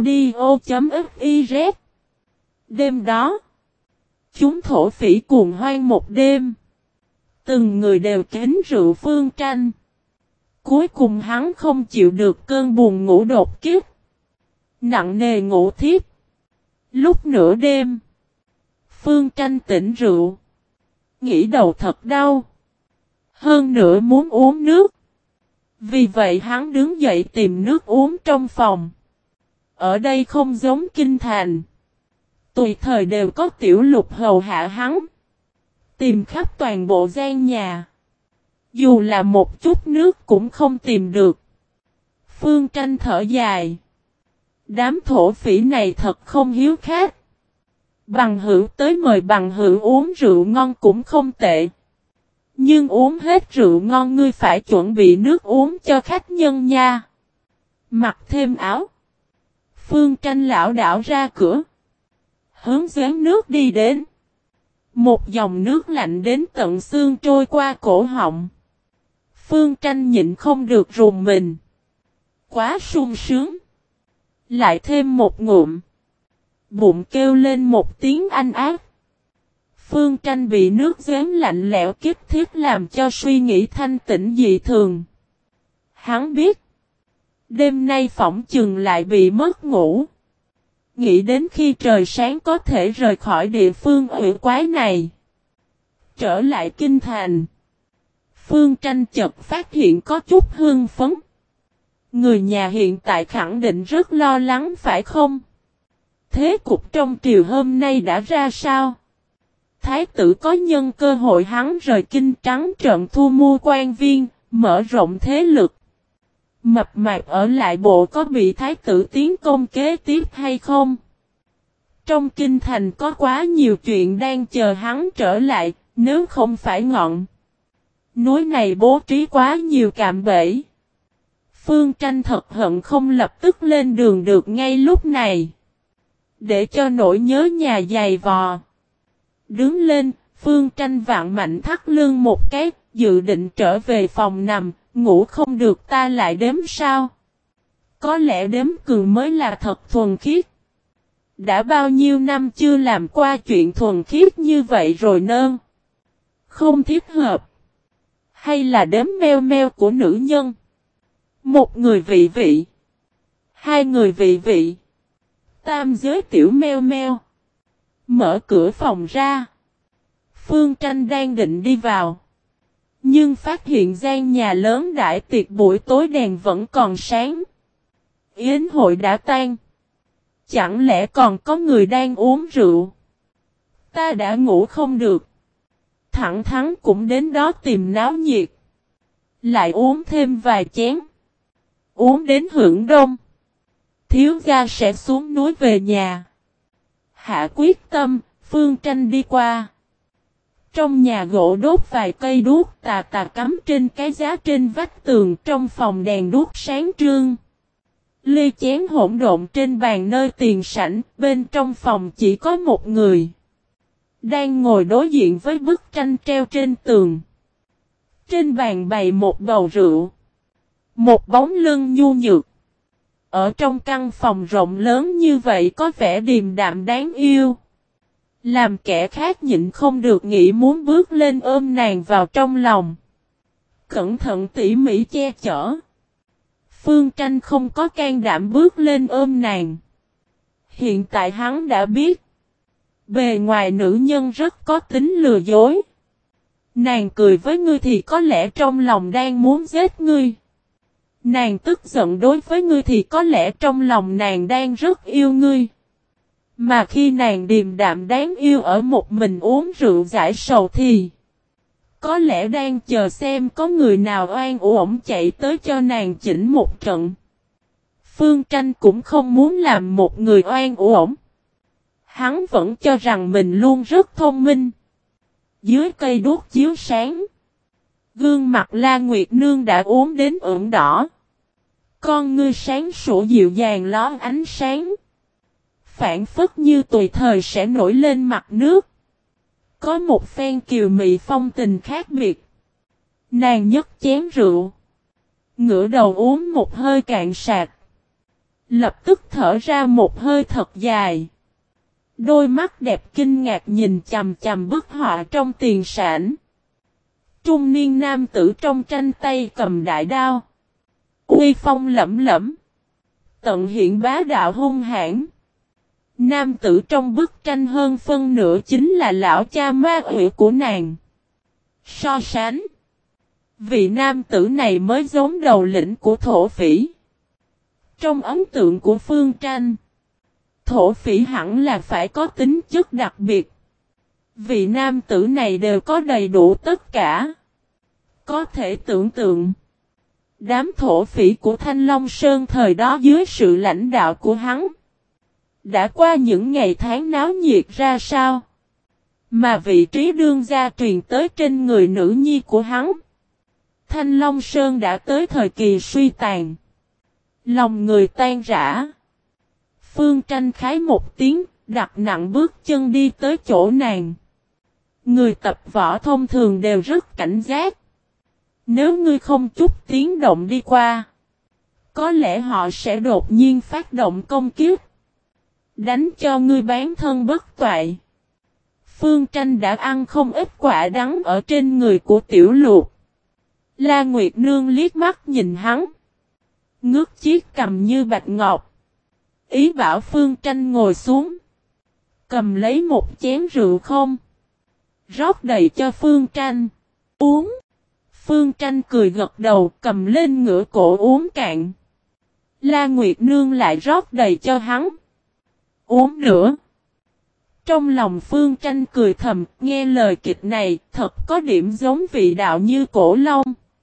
audio.fiz. Đêm đó. Chúng thổ phỉ cuồng hoan một đêm. Từng người đều kính rượu Phương Tranh. Cuối cùng hắn không chịu được cơn buồn ngủ đột kiếp. Nặng nề ngủ thiếp. Lúc nửa đêm. Phương Tranh tỉnh rượu. Nghĩ đầu thật đau. Hơn nữa muốn uống nước. Vì vậy hắn đứng dậy tìm nước uống trong phòng. Ở đây không giống kinh thành. Tùy thời đều có tiểu lục hầu hạ hắn. Tìm khắp toàn bộ gian nhà. Dù là một chút nước cũng không tìm được. Phương Tranh thở dài. Đám thổ phỉ này thật không hiếu khách. Bằng hữu tới mời bằng hữu uống rượu ngon cũng không tệ. Nhưng uống hết rượu ngon ngươi phải chuẩn bị nước uống cho khách nhân nha. Mặc thêm áo. Phương Tranh lão đảo ra cửa. Hướng giếng nước đi đến. Một dòng nước lạnh đến tận xương trôi qua cổ họng. Phương Tranh nhịn không được rùng mình. Quá sung sướng. Lại thêm một ngụm. Bụng kêu lên một tiếng anh ác. Phương Tranh bị nước giếng lạnh lẽo kích thiết làm cho suy nghĩ thanh tĩnh dị thường. Hắn biết, đêm nay phỏng chừng lại bị mất ngủ. Nghĩ đến khi trời sáng có thể rời khỏi địa phương ủy quái này. Trở lại kinh thành. Phương Tranh chợt phát hiện có chút hưng phấn. Người nhà hiện tại khẳng định rất lo lắng phải không? Thế cục trong triều hôm nay đã ra sao? Thái tử có nhân cơ hội hắn rời kinh trắng trợn thu mua quan viên, mở rộng thế lực. Mập mạp ở lại bộ có bị thái tử tiến công kế tiếp hay không? Trong kinh thành có quá nhiều chuyện đang chờ hắn trở lại, nếu không phải ngọn núi này bố trí quá nhiều cạm bẫy. Phương Tranh thật hận không lập tức lên đường được ngay lúc này. Để cho nỗi nhớ nhà dày vò. Đứng lên, Phương Tranh vặn mạnh thắt lưng một cái, dự định trở về phòng nằm, ngủ không được ta lại đếm sao? Có lẽ đếm cường mới là thật thuần khiết. Đã bao nhiêu năm chưa làm qua chuyện thuần khiết như vậy rồi nơn. Không thích hợp. Hay là đếm meo meo của nữ nhân? Một người vị vị. Hai người vị vị. Tam giới tiểu meo meo. Mở cửa phòng ra. Phương Tranh đang định đi vào. Nhưng phát hiện gian nhà lớn đại tiệc buổi tối đèn vẫn còn sáng. Yến hội đã tan. Chẳng lẽ còn có người đang uống rượu? Ta đã ngủ không được. Thẳng thắn cũng đến đó tìm náo nhiệt. Lại uống thêm vài chén. Uống đến hưởng đông. Thiếu gia sẽ xuống núi về nhà. Hạ quyết tâm, Phương Tranh đi qua. Trong nhà gỗ đốt vài cây đuốc tà tà cắm trên cái giá trên vách tường, trong phòng đèn đuốc sáng trương. Ly chén hỗn độn trên bàn nơi tiền sảnh, bên trong phòng chỉ có một người. Đang ngồi đối diện với bức tranh treo trên tường. Trên bàn bày một bầu rượu. Một bóng lưng nhu nhược. Ở trong căn phòng rộng lớn như vậy có vẻ điềm đạm đáng yêu. Làm kẻ khác nhịn không được nghĩ muốn bước lên ôm nàng vào trong lòng. Cẩn thận tỉ mỉ che chở. Phương Tranh không có can đảm bước lên ôm nàng. Hiện tại hắn đã biết. Bề ngoài nữ nhân rất có tính lừa dối. Nàng cười với ngươi thì có lẽ trong lòng đang muốn giết ngươi. Nàng tức giận đối với ngươi thì có lẽ trong lòng nàng đang rất yêu ngươi. Mà khi nàng điềm đạm đáng yêu ở một mình uống rượu giải sầu thì có lẽ đang chờ xem có người nào oan uổng chạy tới cho nàng chỉnh một trận. Phương Tranh cũng không muốn làm một người oan uổng. Hắn vẫn cho rằng mình luôn rất thông minh. Dưới cây đuốc chiếu sáng, gương mặt La Nguyệt Nương đã uống đến ửng đỏ. Con ngươi sáng sủa dịu dàng lóe ánh sáng. Phản phất như tùy thời sẽ nổi lên mặt nước. Có một phen kiều mị phong tình khác biệt. Nàng nhấc chén rượu. Ngửa đầu uống một hơi cạn sạc. Lập tức thở ra một hơi thật dài. Đôi mắt đẹp kinh ngạc nhìn chằm chằm bức họa trong tiền sảnh. Trung niên nam tử trong tranh tay cầm đại đao. Uy phong lẫm lẫm. Tận hiện bá đạo hung hãn. Nam tử trong bức tranh hơn phân nửa chính là lão cha ma quỷ của nàng. So sánh. Vị nam tử này mới giống đầu lĩnh của thổ phỉ. Trong ấn tượng của Phương Tranh, thổ phỉ hẳn là phải có tính chất đặc biệt. Vị nam tử này đều có đầy đủ tất cả. Có thể tưởng tượng. Đám thổ phỉ của Thanh Long Sơn thời đó dưới sự lãnh đạo của hắn. Đã qua những ngày tháng náo nhiệt ra sao. Mà vị trí đương gia truyền tới trên người nữ nhi của hắn. Thanh Long Sơn đã tới thời kỳ suy tàn. Lòng người tan rã. Phương Tranh khái một tiếng, đặt nặng bước chân đi tới chỗ nàng. Người tập võ thông thường đều rất cảnh giác. Nếu ngươi không chút tiếng động đi qua, có lẽ họ sẽ đột nhiên phát động công kích. Đánh cho ngươi bán thân bất toại. Phương Tranh đã ăn không ít quả đắng ở trên người của Tiểu Luộc. La Nguyệt Nương liếc mắt nhìn hắn. Ngước chiếc cầm như bạch ngọc. Ý bảo Phương Tranh ngồi xuống. Cầm lấy một chén rượu không. Rót đầy cho Phương Tranh. Uống. Phương Tranh cười gật đầu cầm lên ngửa cổ uống cạn. La Nguyệt Nương lại rót đầy cho hắn. Uống nữa. Trong lòng Phương Tranh cười thầm, nghe lời kịch này thật có điểm giống vị đạo như Cổ Long.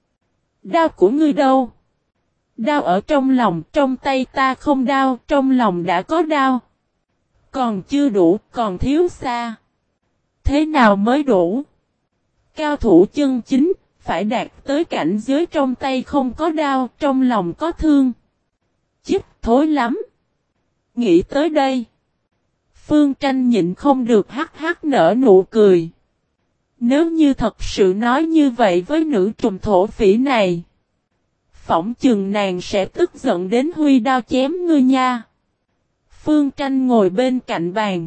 Đao của ngươi đâu? Đao ở trong lòng, trong tay ta không đao, trong lòng đã có đao. Còn chưa đủ, còn thiếu xa. Thế nào mới đủ? Cao thủ chân chính, phải đạt tới cảnh giới trong tay không có đao, trong lòng có thương. Chích thối lắm. Nghĩ tới đây. Phương Tranh nhịn không được hắc hắc nở nụ cười. Nếu như thật sự nói như vậy với nữ trùm thổ phỉ này. Phỏng chừng nàng sẽ tức giận đến huy đao chém ngươi nha. Phương Tranh ngồi bên cạnh bàn.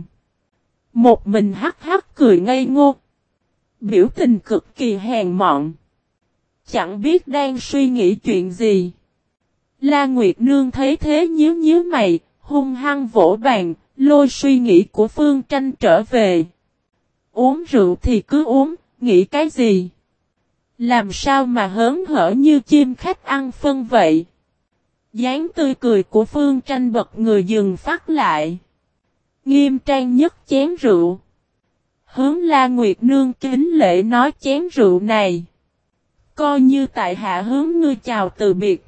Một mình hắc hắc cười ngây ngô. Biểu tình cực kỳ hèn mọn. Chẳng biết đang suy nghĩ chuyện gì. La Nguyệt Nương thấy thế nhíu nhíu mày, hung hăng vỗ bàn, lôi suy nghĩ của Phương Tranh trở về. Uống rượu thì cứ uống, nghĩ cái gì? Làm sao mà hớn hở như chim khách ăn phân vậy? Dáng tươi cười của Phương Tranh bật người dừng phát lại. Nghiêm trang nhất chén rượu. Hướng La Nguyệt Nương kính lễ nói chén rượu này. Coi như tại hạ hướng ngươi chào từ biệt.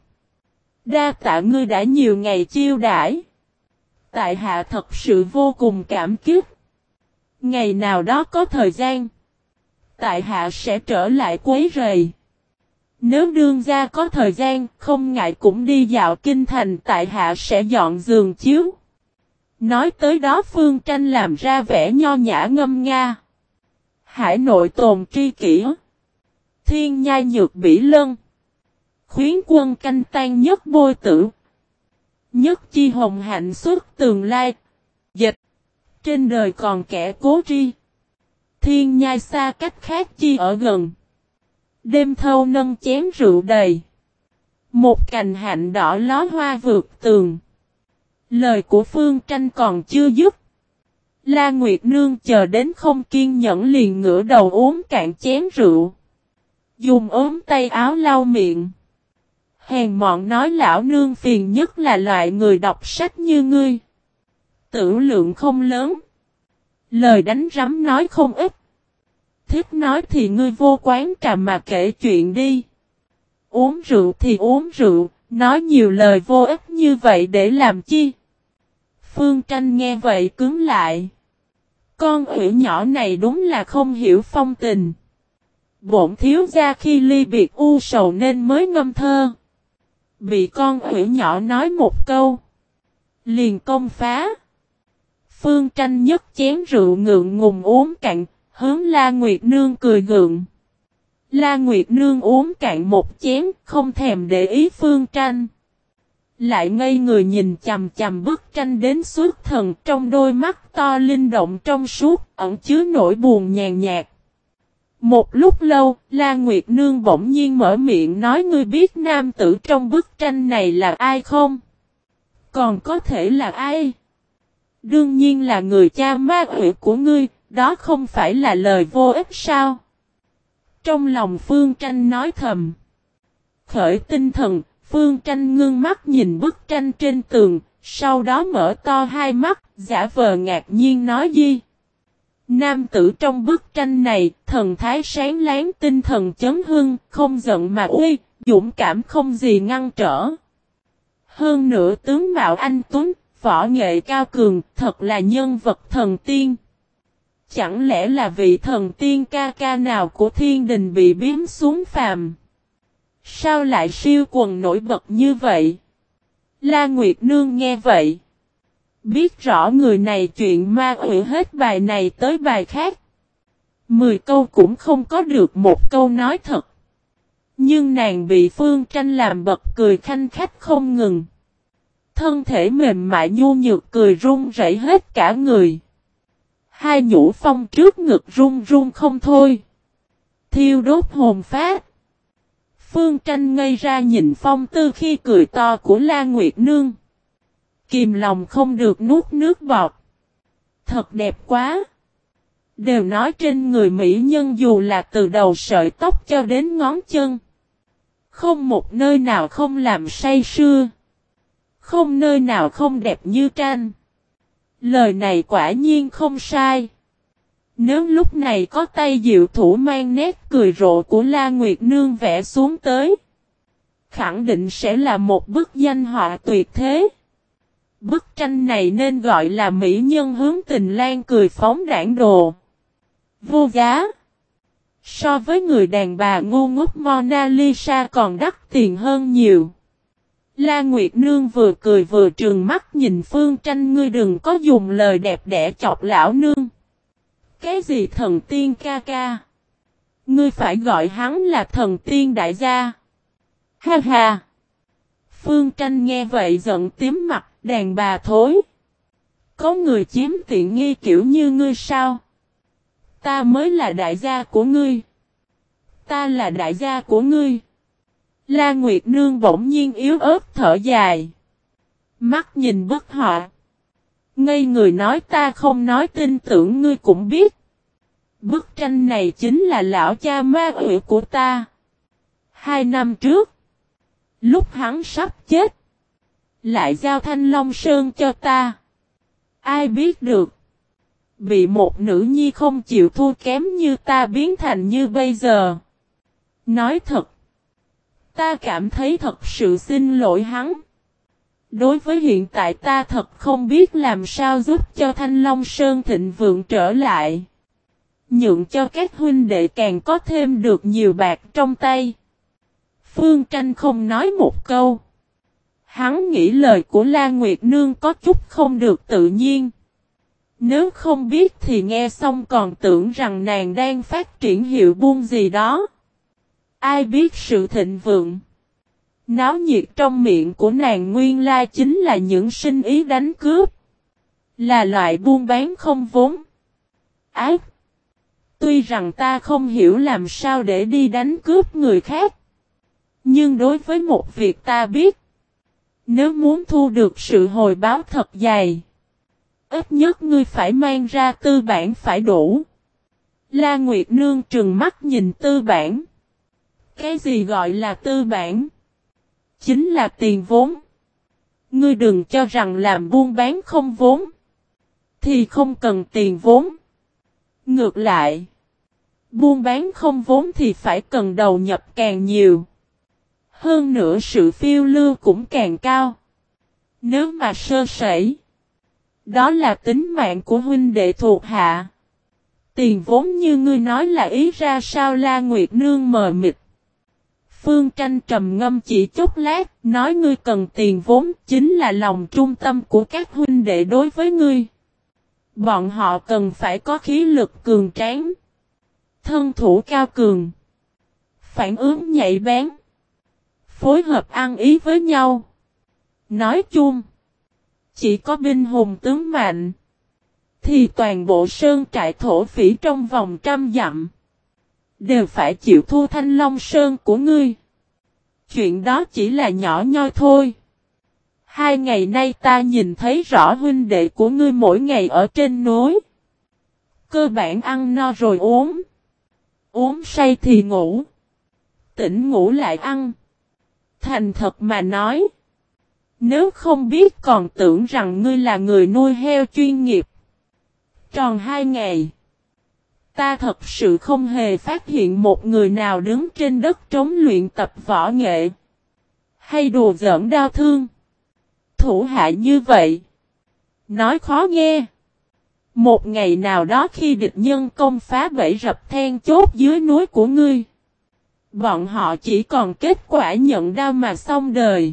Đa tạ ngươi đã nhiều ngày chiêu đãi. Tại hạ thật sự vô cùng cảm kích. Ngày nào đó có thời gian. Tại hạ sẽ trở lại quấy rầy. Nếu đương gia có thời gian, không ngại cũng đi dạo kinh thành, tại hạ sẽ dọn giường chiếu. Nói tới đó Phương Tranh làm ra vẻ nho nhã ngâm nga. Hải nội tồn tri kỷ. Thiên nhai nhược bỉ lân. Khuyến quân canh tan nhất bôi tử. Nhất chi hồng hạnh xuất tường lai. Dịch. Trên đời còn kẻ cố tri. Thiên nhai xa cách khác chi ở gần. Đêm thâu nâng chén rượu đầy. Một cành hạnh đỏ ló hoa vượt tường. Lời của Phương Tranh còn chưa dứt. La Nguyệt Nương chờ đến không kiên nhẫn liền ngửa đầu uống cạn chén rượu. Dùng ốm tay áo lau miệng. Hèn mọn nói lão nương phiền nhất là loại người đọc sách như ngươi. Tử lượng không lớn. Lời đánh rắm nói không ít. Thích nói thì ngươi vô quán trà mà kể chuyện đi. Uống rượu thì uống rượu, nói nhiều lời vô ích như vậy để làm chi? Phương Tranh nghe vậy cứng lại. Con ủy nhỏ này đúng là không hiểu phong tình. Bổn thiếu gia khi ly biệt u sầu nên mới ngâm thơ. Bị con ủy nhỏ nói một câu. Liền công phá. Phương Tranh nhấc chén rượu ngượng ngùng uống cạn, hướng La Nguyệt Nương cười gượng. La Nguyệt Nương uống cạn một chén, không thèm để ý Phương Tranh. Lại ngây người nhìn chằm chằm bức tranh đến xuất thần, trong đôi mắt to linh động trong suốt, ẩn chứa nỗi buồn nhàn nhạt. Một lúc lâu, La Nguyệt Nương bỗng nhiên mở miệng nói ngươi biết nam tử trong bức tranh này là ai không? Còn có thể là ai? Đương nhiên là người cha ma quỷ của ngươi, đó không phải là lời vô ích sao? Trong lòng Phương Tranh nói thầm. Khởi tinh thần, Phương Tranh ngưng mắt nhìn bức tranh trên tường, sau đó mở to hai mắt, giả vờ ngạc nhiên nói gì? Nam tử trong bức tranh này, thần thái sáng láng tinh thần chấn hưng, không giận mà uy, dũng cảm không gì ngăn trở. Hơn nữa tướng mạo anh tuấn, võ nghệ cao cường, thật là nhân vật thần tiên. Chẳng lẽ là vị thần tiên ca ca nào của thiên đình bị biếm xuống phàm? Sao lại siêu quần nổi bật như vậy? La Nguyệt Nương nghe vậy. Biết rõ người này chuyện ma quỷ hết bài này tới bài khác. 10 câu cũng không có được một câu nói thật. Nhưng nàng bị Phương Tranh làm bật cười khanh khách không ngừng. Thân thể mềm mại nhu nhược cười run rẩy hết cả người. Hai nhũ phong trước ngực run run không thôi. Thiêu đốt hồn phát. Phương Tranh ngây ra nhìn phong tư khi cười to của La Nguyệt Nương. Kìm lòng không được nuốt nước bọt. Thật đẹp quá. Đều nói trên người mỹ nhân dù là từ đầu sợi tóc cho đến ngón chân. Không một nơi nào không làm say sưa. Không nơi nào không đẹp như tranh. Lời này quả nhiên không sai. Nếu lúc này có tay diệu thủ mang nét cười rộ của La Nguyệt Nương vẽ xuống tới, khẳng định sẽ là một bức danh họa tuyệt thế. Bức tranh này nên gọi là mỹ nhân hướng tình lan cười phóng đảng đồ. Vô giá. So với người đàn bà ngu ngốc Mona Lisa còn đắt tiền hơn nhiều. La Nguyệt Nương vừa cười vừa trừng mắt nhìn Phương Tranh, ngươi đừng có dùng lời đẹp đẽ chọc lão nương. Cái gì thần tiên ca ca? Ngươi phải gọi hắn là thần tiên đại gia. Ha ha. Phương Tranh nghe vậy giận tím mặt, đàn bà thối. Có người chiếm tiện nghi kiểu như ngươi sao? Ta mới là đại gia của ngươi. Ta là đại gia của ngươi. La Nguyệt Nương bỗng nhiên yếu ớt thở dài. Mắt nhìn bức họa. Ngây người nói, ta không nói tin tưởng ngươi cũng biết. Bức tranh này chính là lão cha ma quỷ của ta. 2 năm trước, lúc hắn sắp chết, lại giao Thanh Long Sơn cho ta. Ai biết được, bị một nữ nhi không chịu thua kém như ta biến thành như bây giờ. Nói thật, ta cảm thấy thật sự xin lỗi hắn. Đối với hiện tại ta thật không biết làm sao giúp cho Thanh Long Sơn thịnh vượng trở lại. Nhượng cho các huynh đệ càng có thêm được nhiều bạc trong tay. Phương Tranh không nói một câu. Hắn nghĩ lời của La Nguyệt Nương có chút không được tự nhiên. Nếu không biết thì nghe xong còn tưởng rằng nàng đang phát triển hiệu buôn gì đó. Ai biết sự thịnh vượng, náo nhiệt trong miệng của nàng nguyên lai chính là những sinh ý đánh cướp. Là loại buôn bán không vốn. Ác! Tuy rằng ta không hiểu làm sao để đi đánh cướp người khác. Nhưng đối với một việc ta biết. Nếu muốn thu được sự hồi báo thật dày, ít nhất ngươi phải mang ra tư bản phải đủ. La Nguyệt Nương trừng mắt nhìn tư bản. Cái gì gọi là tư bản? Chính là tiền vốn. Ngươi đừng cho rằng làm buôn bán không vốn thì không cần tiền vốn. Ngược lại, buôn bán không vốn thì phải cần đầu nhập càng nhiều. Hơn nữa sự phiêu lưu cũng càng cao. Nếu mà sơ sẩy, đó là tính mạng của huynh đệ thuộc hạ. Tiền vốn như ngươi nói là ý ra sao? La Nguyệt Nương mờ mịt. Phương Tranh trầm ngâm chỉ chốc lát, nói ngươi cần tiền vốn chính là lòng trung tâm của các huynh đệ đối với ngươi. Bọn họ cần phải có khí lực cường tráng, thân thủ cao cường, phản ứng nhạy bén, phối hợp ăn ý với nhau. Nói chung, chỉ có binh hùng tướng mạnh, thì toàn bộ sơn trại thổ phỉ trong vòng 100 dặm đều phải chịu thua Thanh Long Sơn của ngươi. Chuyện đó chỉ là nhỏ nhoi thôi. 2 ngày nay ta nhìn thấy rõ huynh đệ của ngươi mỗi ngày ở trên núi. Cơ bản ăn no rồi uống. Uống say thì ngủ. Tỉnh ngủ lại ăn. Thành thật mà nói, nếu không biết còn tưởng rằng ngươi là người nuôi heo chuyên nghiệp. Tròn 2 ngày, ta thật sự không hề phát hiện một người nào đứng trên đất trống luyện tập võ nghệ, hay đùa giỡn đao thương. Thủ hạ như vậy, nói khó nghe. Một ngày nào đó khi địch nhân công phá bẫy rập then chốt dưới núi của ngươi, bọn họ chỉ còn kết quả nhận đao mà xong đời.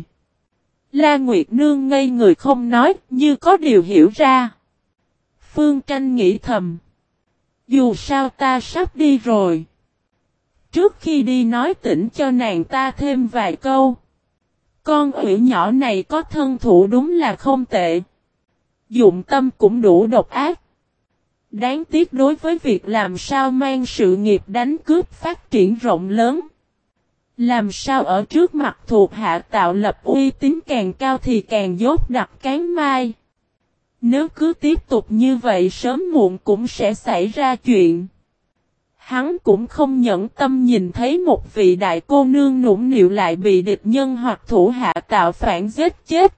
La Nguyệt Nương ngây người không nói, như có điều hiểu ra. Phương Tranh nghĩ thầm, dù sao ta sắp đi rồi. Trước khi đi nói tỉnh cho nàng ta thêm vài câu. Con ủy nhỏ này có thân thủ đúng là không tệ. Dụng tâm cũng đủ độc ác. Đáng tiếc đối với việc làm sao mang sự nghiệp đánh cướp phát triển rộng lớn. Làm sao ở trước mặt thuộc hạ tạo lập uy tín càng cao thì càng dốt đặt cán mai. Nếu cứ tiếp tục như vậy sớm muộn cũng sẽ xảy ra chuyện. Hắn cũng không nhẫn tâm nhìn thấy một vị đại cô nương nũng nịu lại bị địch nhân hoặc thủ hạ tạo phản giết chết.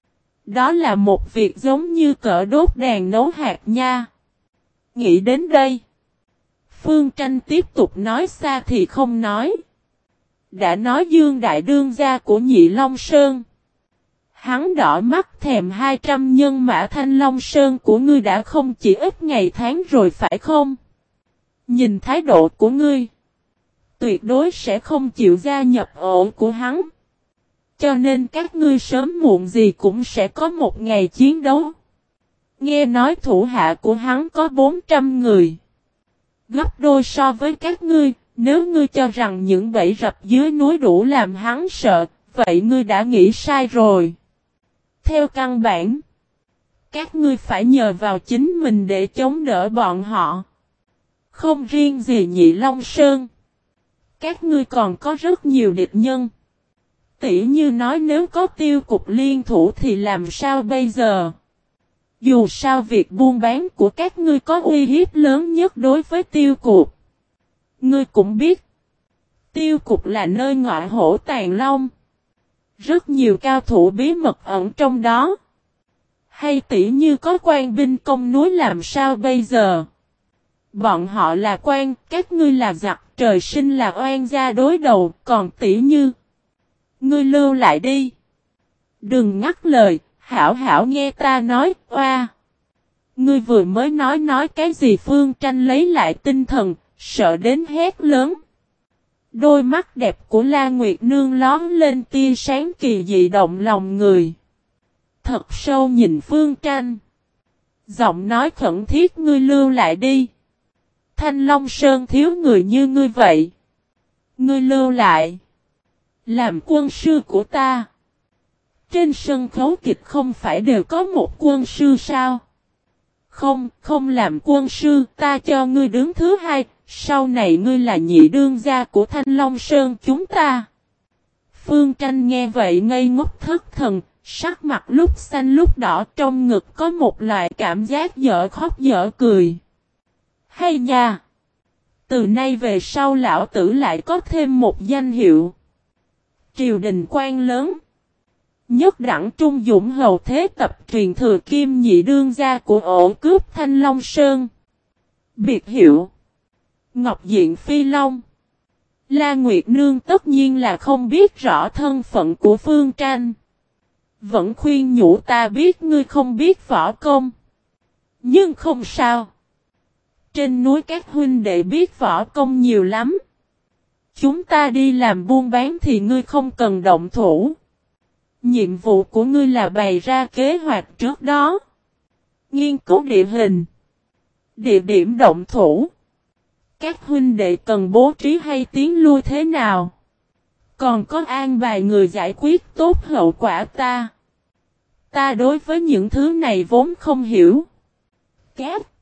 Đó là một việc giống như cỡ đốt đèn nấu hạt nha. Nghĩ đến đây, Phương Tranh tiếp tục nói xa thì không nói. Đã nói Dương Đại Đương gia của Nhị Long Sơn. Hắn đỏ mắt thèm 200 nhân mã Thanh Long Sơn của ngươi đã không chỉ ít ngày tháng rồi phải không? Nhìn thái độ của ngươi, tuyệt đối sẽ không chịu gia nhập ổ của hắn. Cho nên các ngươi sớm muộn gì cũng sẽ có một ngày chiến đấu. Nghe nói thủ hạ của hắn có 400 người. Gấp đôi so với các ngươi, nếu ngươi cho rằng những bẫy rập dưới núi đủ làm hắn sợ, vậy ngươi đã nghĩ sai rồi. Theo căn bản, các ngươi phải nhờ vào chính mình để chống đỡ bọn họ. Không riêng gì Nhị Long Sơn, các ngươi còn có rất nhiều địch nhân. Tỉ như nói nếu có Tiêu Cục liên thủ thì làm sao bây giờ? Dù sao việc buôn bán của các ngươi có uy hiếp lớn nhất đối với Tiêu Cục. Ngươi cũng biết, Tiêu Cục là nơi ngọa hổ tàng long. Rất nhiều cao thủ bí mật ẩn trong đó. Hay tỉ như có quan binh công núi làm sao bây giờ? Bọn họ là quan, các ngươi là giặc, trời sinh là oan gia đối đầu, còn tỉ như ngươi lưu lại đi. Đừng ngắt lời, hảo hảo nghe ta nói, oa. Ngươi vừa mới nói cái gì? Phương Tranh lấy lại tinh thần, sợ đến hét lớn. Đôi mắt đẹp của La Nguyệt Nương lón lên tia sáng kỳ dị động lòng người. Thật sâu nhìn Phương Tranh. Giọng nói khẩn thiết, ngươi lưu lại đi. Thanh Long Sơn thiếu người như ngươi vậy. Ngươi lưu lại. Làm quân sư của ta. Trên sân khấu kịch không phải đều có một quân sư sao? Không làm quân sư, ta cho ngươi đứng thứ hai, sau này ngươi là nhị đương gia của Thanh Long Sơn chúng ta. Phương Tranh nghe vậy ngây ngốc thất thần, sắc mặt lúc xanh lúc đỏ, trong ngực có một loại cảm giác dở khóc dở cười. Hay nha! Từ nay về sau lão tử lại có thêm một danh hiệu. Triều đình quan lớn. Nhất đẳng trung dũng hầu thế tập truyền thừa kim nhị đương gia của ổ cướp Thanh Long Sơn. Biệt hiệu Ngọc Diện Phi Long. La Nguyệt Nương tất nhiên là không biết rõ thân phận của Phương Tranh. Vẫn khuyên nhủ ta biết ngươi không biết võ công. Nhưng không sao. Trên núi các huynh đệ biết võ công nhiều lắm. Chúng ta đi làm buôn bán thì ngươi không cần động thủ. Nhiệm vụ của ngươi là bày ra kế hoạch trước đó. Nghiên cứu địa hình. Địa điểm động thủ. Các huynh đệ cần bố trí hay tiến lui thế nào. Còn có an bài người giải quyết tốt hậu quả ta. Ta đối với những thứ này vốn không hiểu. Cát.